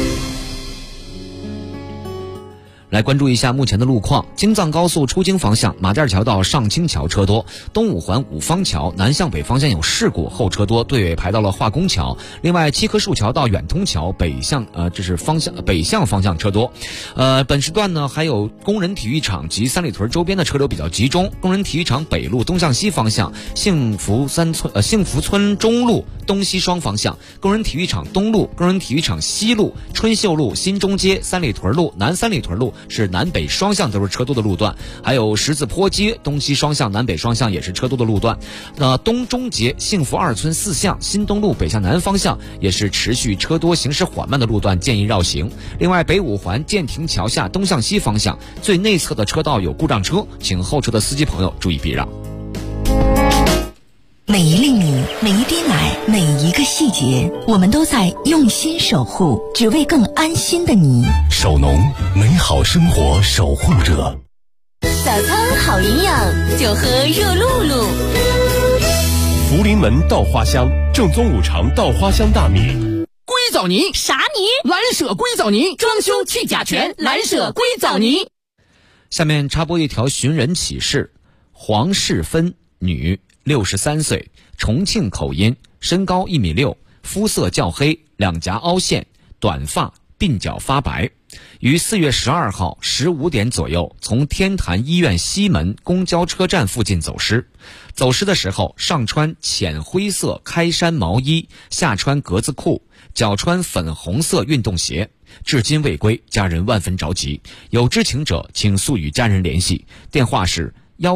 来关注一下目前的路况。京藏高速出京方向马甸桥到上清桥车多，东五环五方桥南向北方向有事故，后车多，队尾排到了化工桥。另外七棵树桥到远通桥北向北向方向车多。本时段呢还有工人体育场及三里屯周边的车流比较集中。工人体育场北路东向西方向，幸福村中路东西双方向，工人体育场东路、工人体育场西路、春秀路、新中街、三里屯路、南三里屯路是南北双向都是车多的路段，还有十字坡街东西双向、南北双向也是车多的路段。东中街、幸福二村四巷、新东路北向南方向也是持续车多、行驶缓慢的路段，建议绕行。另外，北五环建亭桥下东向西方向最内侧的车道有故障车，请后车的司机朋友注意避让。 每一粒米，每一滴奶，每一个细节，我们都在用心守护，只为更安心的你。 守农，美好生活守护者。 早餐好营养，就喝热露露。 福临门稻花香，正宗五常稻花香大米。 硅藻泥啥泥？ 蓝舍硅藻泥，装修去甲醛，蓝舍硅藻泥。 下面插播一条寻人启事：黄世芬，女，63岁，重庆口音，身高1.6米，肤色较黑，两颊凹陷，短发， 鬓角发白。于4月12号15点左右从天坛医院西门公交车站附近走失。走失的时候上穿浅灰色开衫毛衣，下穿格子裤，脚穿粉红色运动鞋，至今未归，家人万分着急。有知情者请速与家人联系，电话是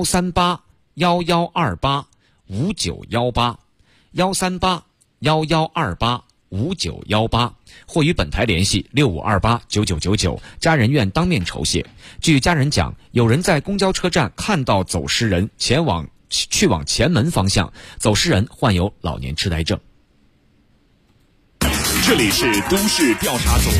13811285918，13811285918，或与本台联系65289999，家人愿当面酬谢。据家人讲，有人在公交车站看到走失人去往前门方向，走失人患有老年痴呆症。 这里是都市调查组。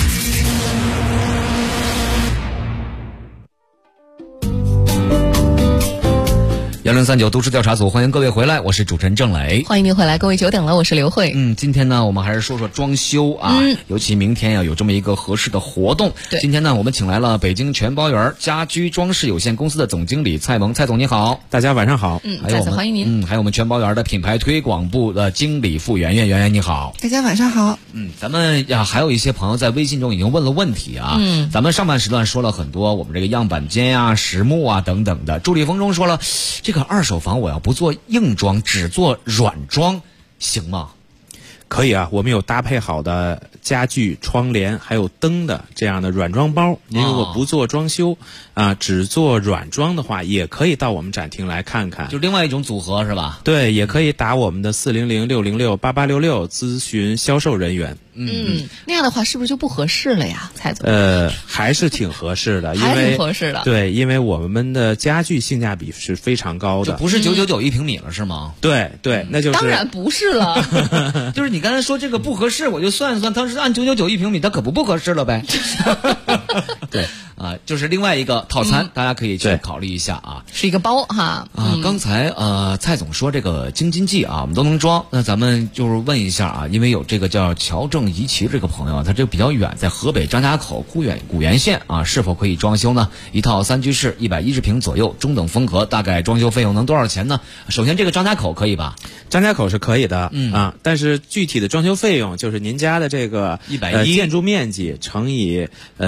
1039都市调查组，欢迎各位回来，我是主持人郑磊。 欢迎您回来，各位久等了，我是刘慧。 今天呢，我们还是说说装修啊，尤其明天要有这么一个合适的活动。 对， 今天呢，我们请来了北京全包园家居装饰有限公司的总经理蔡萌，蔡总你好。 大家晚上好。 再次欢迎您。 还有我们全包园的品牌推广部的经理傅圆圆，圆圆你好。 大家晚上好。 咱们还有一些朋友在微信中已经问了问题啊。咱们上半时段说了很多我们这个样板间呀、实木啊等等的。助理风中说了，这个二手房我要不做硬装，只做软装，行吗？ 可以啊，我们有搭配好的家具、窗帘还有灯的这样的软装包。您如果不做装修只做软装的话，也可以到我们展厅来看看， 就另外一种组合是吧？ 对，也可以打我们的400-606-8866咨询销售人员。 那样的话是不是就不合适了呀，蔡总？ 还是挺合适的， 还挺合适的。 对，因为我们的家具性价比是非常高的， 就不是999一平米了是吗？ 对对，那就是当然不是了。 就是你刚才说这个不合适，我就算一算，当时按999一平米，它可不合适了呗。对就是另外一个套餐，大家可以去考虑一下啊， 是一个包哈。 刚才蔡总说这个京津冀啊，我们都能装，那咱们就是问一下啊，因为有这个叫乔正怡奇这个朋友，他这个比较远，在河北张家口古原县啊，是否可以装修呢？一套3居室110平左右，中等风格，大概装修费用能多少钱呢？首先这个张家口可以吧？ 张家口是可以的，但是具体的装修费用就是您家的这个 110 建筑面积乘以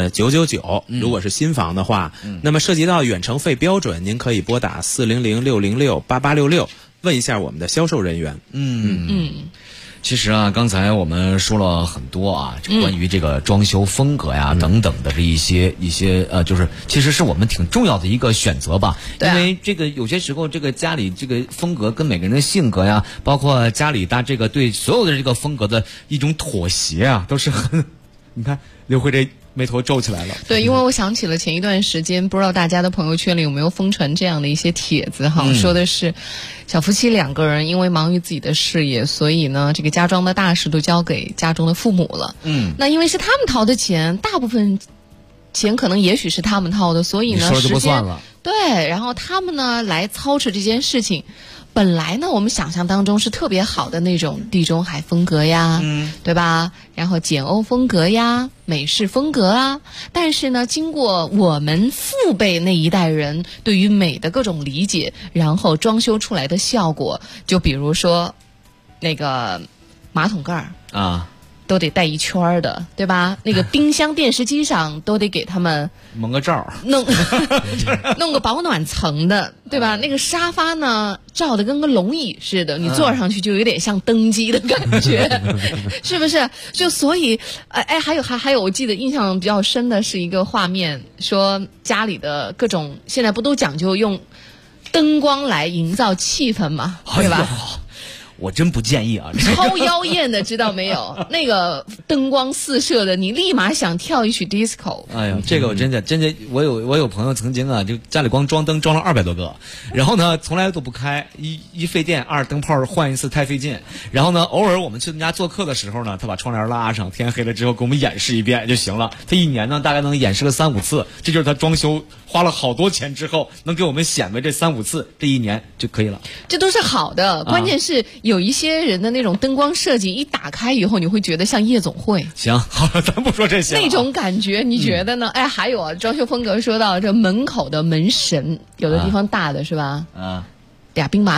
999，如果是新房的话，那么涉及到远程费标准，您可以拨打400-606-8866，问一下我们的销售人员。 其实啊，刚才我们说了很多啊，就关于这个装修风格呀等等的这一些就是其实是我们挺重要的一个选择吧。因为这个有些时候这个家里这个风格跟每个人的性格呀，包括家里搭这个对所有的这个风格的一种妥协啊，都是很你看刘慧这眉头皱起来了。 对，因为我想起了前一段时间，不知道大家的朋友圈里有没有疯传这样的一些帖子哈，说的是小夫妻2个人因为忙于自己的事业，所以呢这个家装的大事都交给家中的父母了。那因为是他们掏的钱，大部分钱可能也许是他们掏的，所以呢你说就不算了。 对，然后他们呢来操持这件事情。本来呢我们想象当中是特别好的那种地中海风格呀，对吧？然后简欧风格呀，美式风格啊，但是呢经过我们父辈那一代人对于美的各种理解，然后装修出来的效果，就比如说那个马桶盖啊都得带一圈的，对吧？那个冰箱电视机上都得给他们蒙个罩， 弄个保暖层的，对吧？那个沙发呢罩得跟个龙椅似的，你坐上去就有点像登基的感觉，是不是？就所以还有我记得印象比较深的是一个画面，说家里的各种现在不都讲究用灯光来营造气氛嘛，对吧？ 我真不建议啊， 超妖艳的，知道没有？那个灯光四射的，你立马想跳一曲 disco。 哎呀，这个我真的，我有朋友曾经啊，就家里光装灯装了200多个，然后呢从来都不开，一费电，2灯泡换一次太费劲。然后呢，偶尔我们去他们家做客的时候呢，他把窗帘拉上，天黑了之后给我们演示一遍就行了。他1年呢大概能演示个3-5次，这就是他装修花了好多钱之后能给我们显摆这3-5次，这1年就可以了。 这都是好的，关键是有一些人的那种灯光设计一打开以后，你会觉得像夜总会。 行，好了，咱不说这些了。 那种感觉，你觉得呢？还有啊，装修风格说到这门口的门神，有的地方大的是吧？俩兵马俑。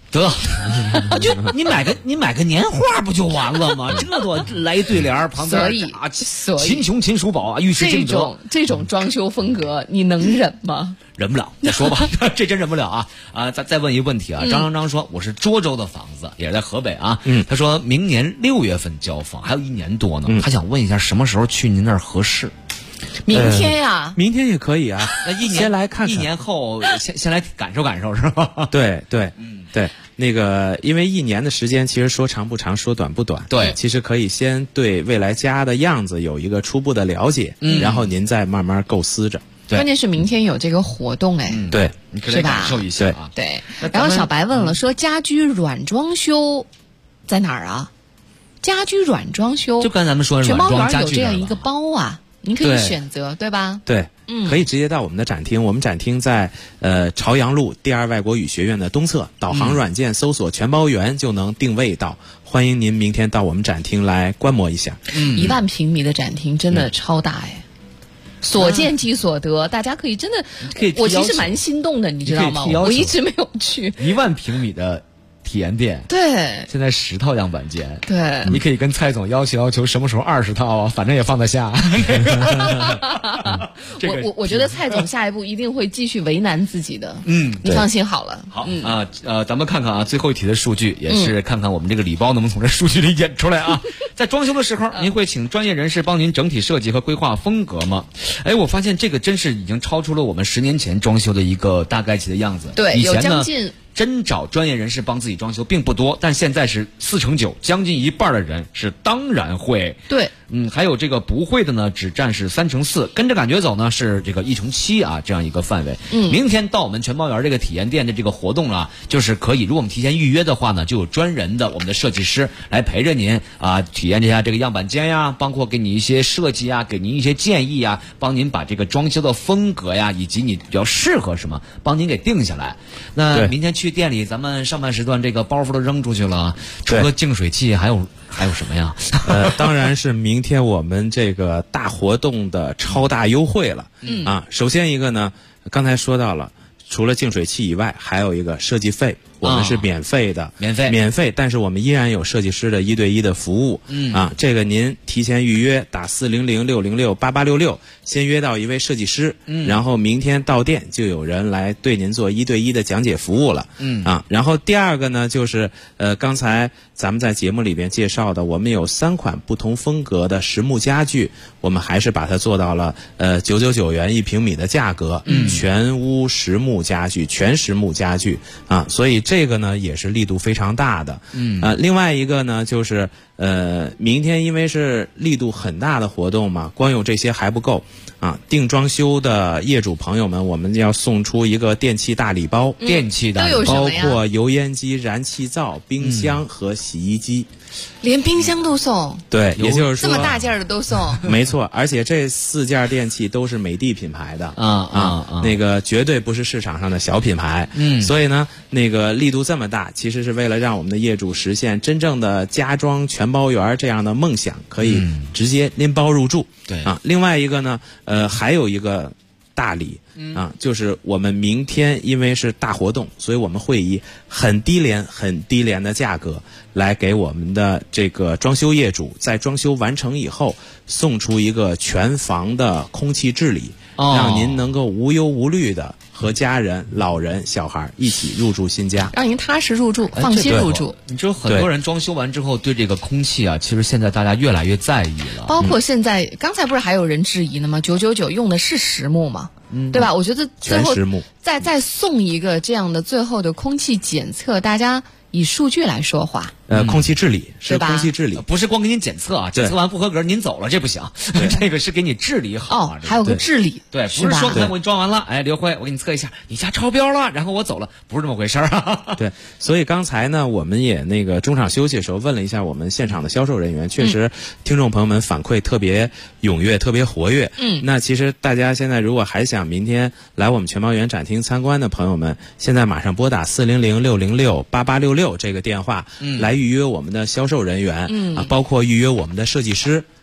得，就你买个年画不就完了吗？这多来一对联旁边， 所以秦琼秦叔宝啊，玉石竞争， 这种装修风格，你能忍吗？ 忍不了，再说吧，这真忍不了啊！再问一个问题啊，张说我是涿州的房子，也是在河北啊。他说明年6月份交房，还有1年多呢。他想问一下什么时候去您那儿合适？ 明天呀， 明天也可以啊。 那1年先来看看 ，1年后先来感受感受是吧？ 对，对，那个因为1年的时间其实说长不长，说短不短。 对， 其实可以先对未来家的样子有一个初步的了解，然后您再慢慢构思着。 关键是明天有这个活动哎， 对， 你可以感受一下啊。 对，然后小白问了，说家居软装修在哪儿啊？家居软装修就刚才咱们说全包软园有这样一个包啊，您可以选择，对吧？ 对，可以直接到我们的展厅。我们展厅在朝阳路第2外国语学院的东侧，导航软件搜索全包园就能定位到。欢迎您明天到我们展厅来观摩一下。 1万平米的展厅真的超大哎。所见即所得，大家可以真的，我其实蛮心动的，你知道吗？我一直没有去 1万平米的体验店， 对， 现在10套样板间， 对， 你可以跟蔡总要求什么时候20套啊，反正也放得下。 我觉得蔡总下一步一定会继续为难自己的，你放心好了。 好咱们看看啊，最后一题的数据，也是看看我们这个礼包能不能从这数据里演出来啊。在装修的时候，您会请专业人士帮您整体设计和规划风格吗？哎，我发现这个真是已经超出了我们10年前装修的一个大概其的样子。 对， 以前呢有将近真找专业人士帮自己装修并不多，但现在是49%，将近一半的人是当然会。 对， 还有这个不会的呢，只占是3%，跟着感觉走呢是这个1%啊，这样一个范围。明天到我们全包园这个体验店的这个活动啊，就是可以，如果我们提前预约的话呢，就有专人的我们的设计师来陪着您啊，体验一下这个样板间呀，包括给你一些设计啊，给您一些建议啊，帮您把这个装修的风格呀，以及你比较适合什么，帮您给定下来。那明天去店里，咱们上半时段这个包袱都扔出去了，除了净水器还有什么呀？ 当然是明天我们这个大活动的超大优惠了。首先一个呢，刚才说到了，除了净水器以外，还有一个设计费，我们是免费的，免费，但是我们依然有设计师的1对1的服务。这个您提前预约，打400-606-8866，先约到一位设计师，然后明天到店就有人来对您做1对1的讲解服务了。然后第二个呢，就是刚才咱们在节目里边介绍的，我们有3款不同风格的实木家具，我们还是把它做到了999元1平米的价格，全屋实木家具，全实木家具啊，所以这个呢也是力度非常大的。另外一个呢就是明天因为是力度很大的活动嘛，光有这些还不够啊。定装修的业主朋友们，我们要送出一个电器大礼包， 电器大礼包包括油烟机、燃气灶、冰箱和洗衣机。 连冰箱都送， 对，也就是说这么大件的都送， 没错，而且这4件电器都是美的品牌的那个绝对不是市场上的小品牌。所以呢，那个力度这么大，其实是为了让我们的业主实现真正的家装全包园这样的梦想，可以直接拎包入住。 对另外一个呢，还有一个大礼就是我们明天因为是大活动，所以我们会以很低廉的价格来给我们的这个装修业主在装修完成以后送出一个全房的空气治理，让您能够无忧无虑的和家人、老人、小孩一起入住新家， 让您踏实入住，放心入住。 你知道很多人装修完之后对这个空气啊，其实现在大家越来越在意了。 包括现在，刚才不是还有人质疑呢吗？999用的是实木吗？对吧？我觉得最后再送一个这样的最后的空气检测，大家以数据来说话。 空气治理是空气治理， 不是光给您检测啊，检测完不合格您走了这不行，这个是给你治理好。 还有个治理， 对，不是说我给你装完了，刘辉，我给你测一下，你家超标了，然后我走了，不是这么回事啊。 对，所以刚才呢，我们也那个中场休息的时候问了一下我们现场的销售人员，确实听众朋友们反馈特别踊跃，特别活跃。那其实大家现在如果还想明天来我们全包园展厅参观的朋友们，现在马上拨打400-606-8866这个电话来预约我们的销售人员包括预约我们的设计师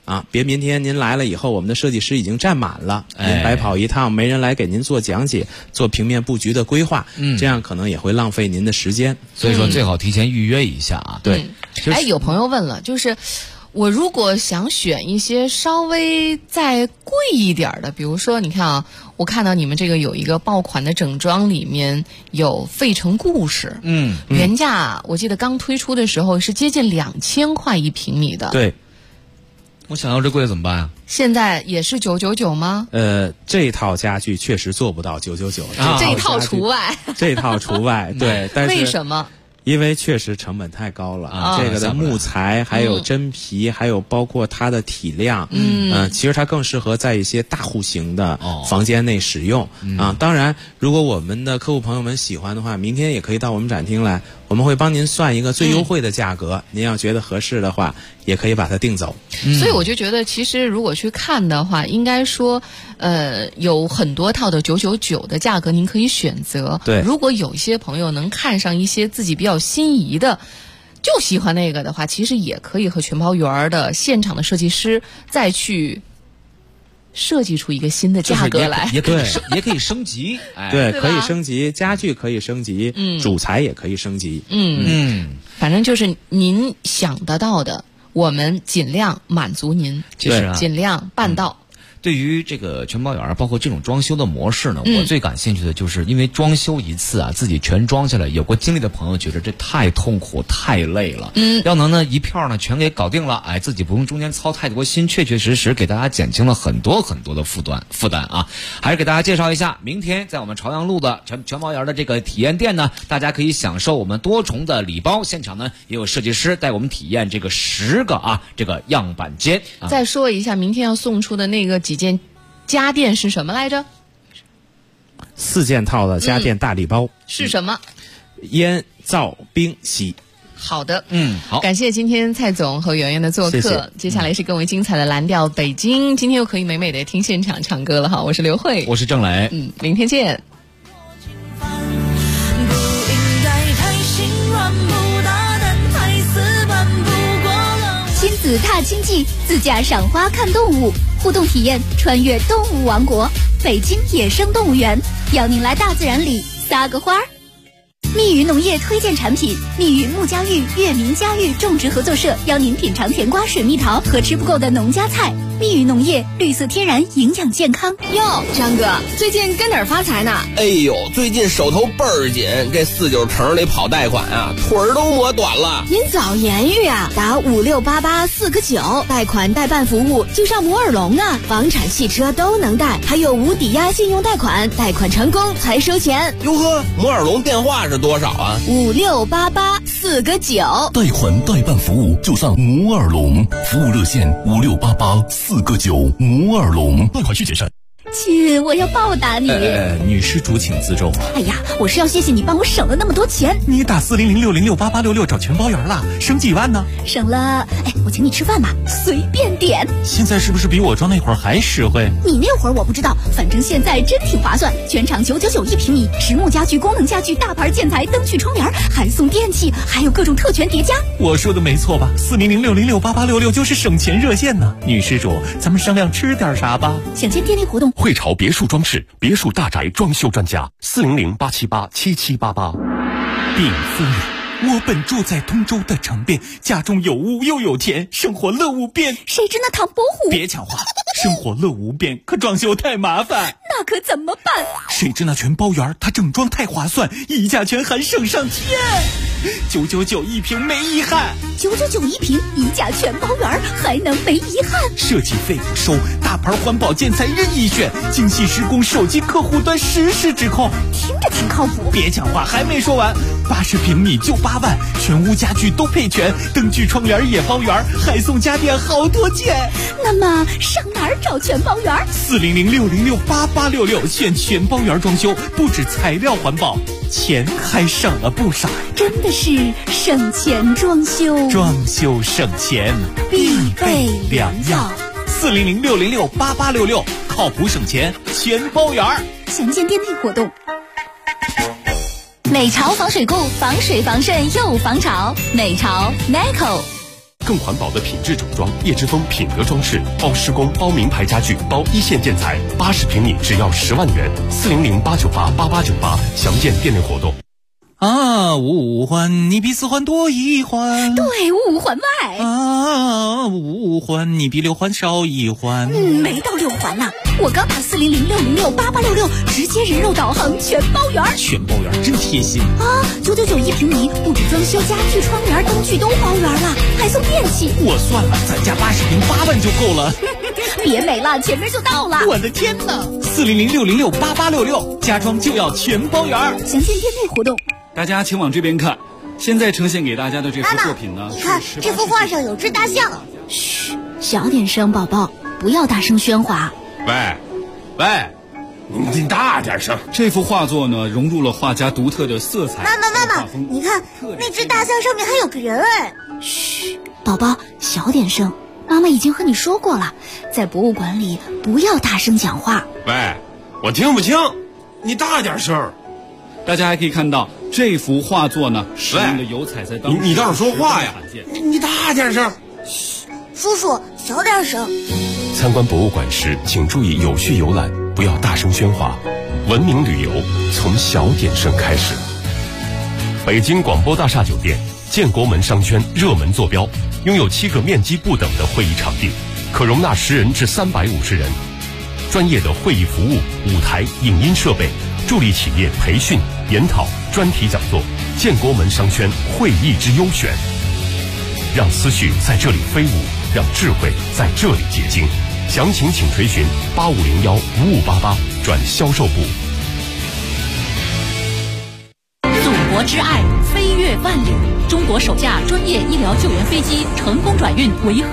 啊，别明天您来了以后，我们的设计师已经站满了，您白跑一趟，没人来给您做讲解、做平面布局的规划，这样可能也会浪费您的时间。 所以说最好提前预约一下啊。 对， 有朋友问了，就是我如果想选一些稍微再贵一点的，比如说你看啊，我看到你们这个有一个爆款的整装，里面有费城故事，原价我记得刚推出的时候是接近2000块1平米的。 对， 我想要这贵怎么办啊？ 现在也是999吗？ 这套家具确实做不到999， 这一套除外。 这套除外，对，但是为什么？ 因为确实成本太高了，这个的木材还有真皮，还有包括它的体量，其实它更适合在一些大户型的房间内使用啊。当然，如果我们的客户朋友们喜欢的话，明天也可以到我们展厅来，我们会帮您算一个最优惠的价格，您要觉得合适的话，也可以把它订走。 所以我就觉得，其实如果去看的话，应该说，有很多套的999的价格您可以选择。 对， 如果有一些朋友能看上一些自己比较心仪的，就喜欢那个的话，其实也可以和全包园的现场的设计师再去设计出一个新的价格来， 也可以升级， 对，可以升级，家具可以升级，主材也可以升级， 反正就是您想得到的，我们尽量满足您， 其实尽量办到。 对于这个全包园，包括这种装修的模式呢，我最感兴趣的就是因为装修一次啊，自己全装下来，有过经历的朋友觉得这太痛苦、太累了。要能呢一票呢全给搞定了，自己不用中间操太多心，确确实实给大家减轻了很多很多的负担啊。还是给大家介绍一下，明天在我们朝阳路的全包园的这个体验店呢，大家可以享受我们多重的礼包，现场呢也有设计师带我们体验这个10个这个样板间。 再说一下，明天要送出的那个几件家电是什么来着 ？4件套的家电大礼包， 是什么？ 烟、灶、冰、洗。 好的， 好， 感谢今天蔡总和圆圆的做客。 谢谢。 接下来是更为精彩的蓝调北京，今天又可以美美的听现场唱歌了哈。我是刘慧， 我是郑磊， 明天见。 亲子踏青记，自驾赏花看动物，互动体验穿越动物王国，北京野生动物园，邀您来大自然里撒个花儿。密语农业推荐产品，密语木家育悦民家育种植合作社邀您品尝甜瓜、水蜜桃和吃不够的农家菜。密语农业，绿色天然，营养健康。 哟，张哥，最近跟哪儿发财呢？ 哎呦，最近手头倍儿紧，这49城里跑贷款啊，腿儿都磨短了。 您早言语啊，打5688-4个9，贷款代办服务就上摩尔龙啊，房产、汽车都能贷，还有无抵押信用贷款，贷款成功才收钱。 哟呵，摩尔龙电话是多少啊 ？5688-4个9， 贷款代办服务就上摩尔龙，服务热线5688-4个9，摩尔龙，贷款需谨慎。 亲，我要报答你。 女施主请自重。 哎呀，我是要谢谢你帮我省了那么多钱。 你打400606866找全包园了，省几万呢？ 省了，我请你吃饭吧，随便点。 现在是不是比我装那会儿还实惠？ 你那会儿我不知道，反正现在真挺划算，全场9991平米，实木家具、功能家具、大牌建材、灯具、窗帘，还送电器，还有各种特权叠加。 我说的没错吧？40060688866就是省钱热线呢。女施主，咱们商量吃点啥吧？ 想见电力活动。 汇潮别墅装饰，别墅大宅装修专家，400-878-7788。 禀夫人，我本住在通州的城边，家中有屋又有田，生活乐无边。 谁知那唐伯虎？ 别抢话，生活乐无边，可装修太麻烦。 那可怎么办？ 谁知那全包园，它整装太划算，一价全含省上天。999一平没遗憾 ，999一平，一价全包园，还能没遗憾？ 设计费不收，大牌环保建材任意选，精细施工，手机客户端实时指控， 听着挺靠谱。 别讲话，还没说完，80平米就8万，全屋家具都配全，灯具窗帘也包圆，还送家电好多件。 那么上哪儿找全包园 ？40060688866，选全包园装修，不止材料环保，钱还省了不少。 真的是省钱装修， 装修省钱必备良药。 40060688866，靠谱省钱全包园。 详见电力活动。 美潮防水固，防水防渗又防潮。美潮 Neco。 更环保的品质整装，叶之峰品德装饰包施工、包名牌家具、包一线建材，80平米只要10万元，400-898-8898，详见店内活动。 啊，五环你比4环多1环， 对，5环外啊，5环你比6环少1环， 没到6环呢。我刚打400-606-8866，直接人肉导航全包圆， 全包圆真贴心啊！9991平米，布置装修、家具、窗帘、灯具都包圆了，还送电器。 我算了，咱家80平8万就够了。 别美了，前面就到了。 我的天哪！400-606-8866，家装就要全包圆。 详见店内活动。 大家请往这边看，现在呈现给大家的这幅作品呢， 你看这幅画上有只大象。 嘘，小点声，宝宝，不要大声喧哗。 喂，你大点声。这幅画作呢，融入了画家独特的色彩。 妈妈，你看那只大象上面还有个人哎。 嘘，宝宝，小点声。妈妈已经和你说过了，在博物馆里不要大声讲话。 喂，我听不清，你大点声。大家还可以看到这幅画作呢，使用的油彩在当时你倒是说话呀！你大点声。 嘘，叔叔小点声。 参观博物馆时，请注意有序游览，不要大声喧哗。文明旅游从小点声开始。北京广播大厦酒店建国门商圈热门坐标，拥有7个面积不等的会议场地，可容纳10人至350人。专业的会议服务、舞台、影音设备，助力企业培训、研讨、专题讲座。建国门商圈会议之优选，让思绪在这里飞舞，让智慧在这里结晶。详情请垂询8501-5588转销售部。 祖国之爱飞越万里，中国首架专业医疗救援飞机成功转运维和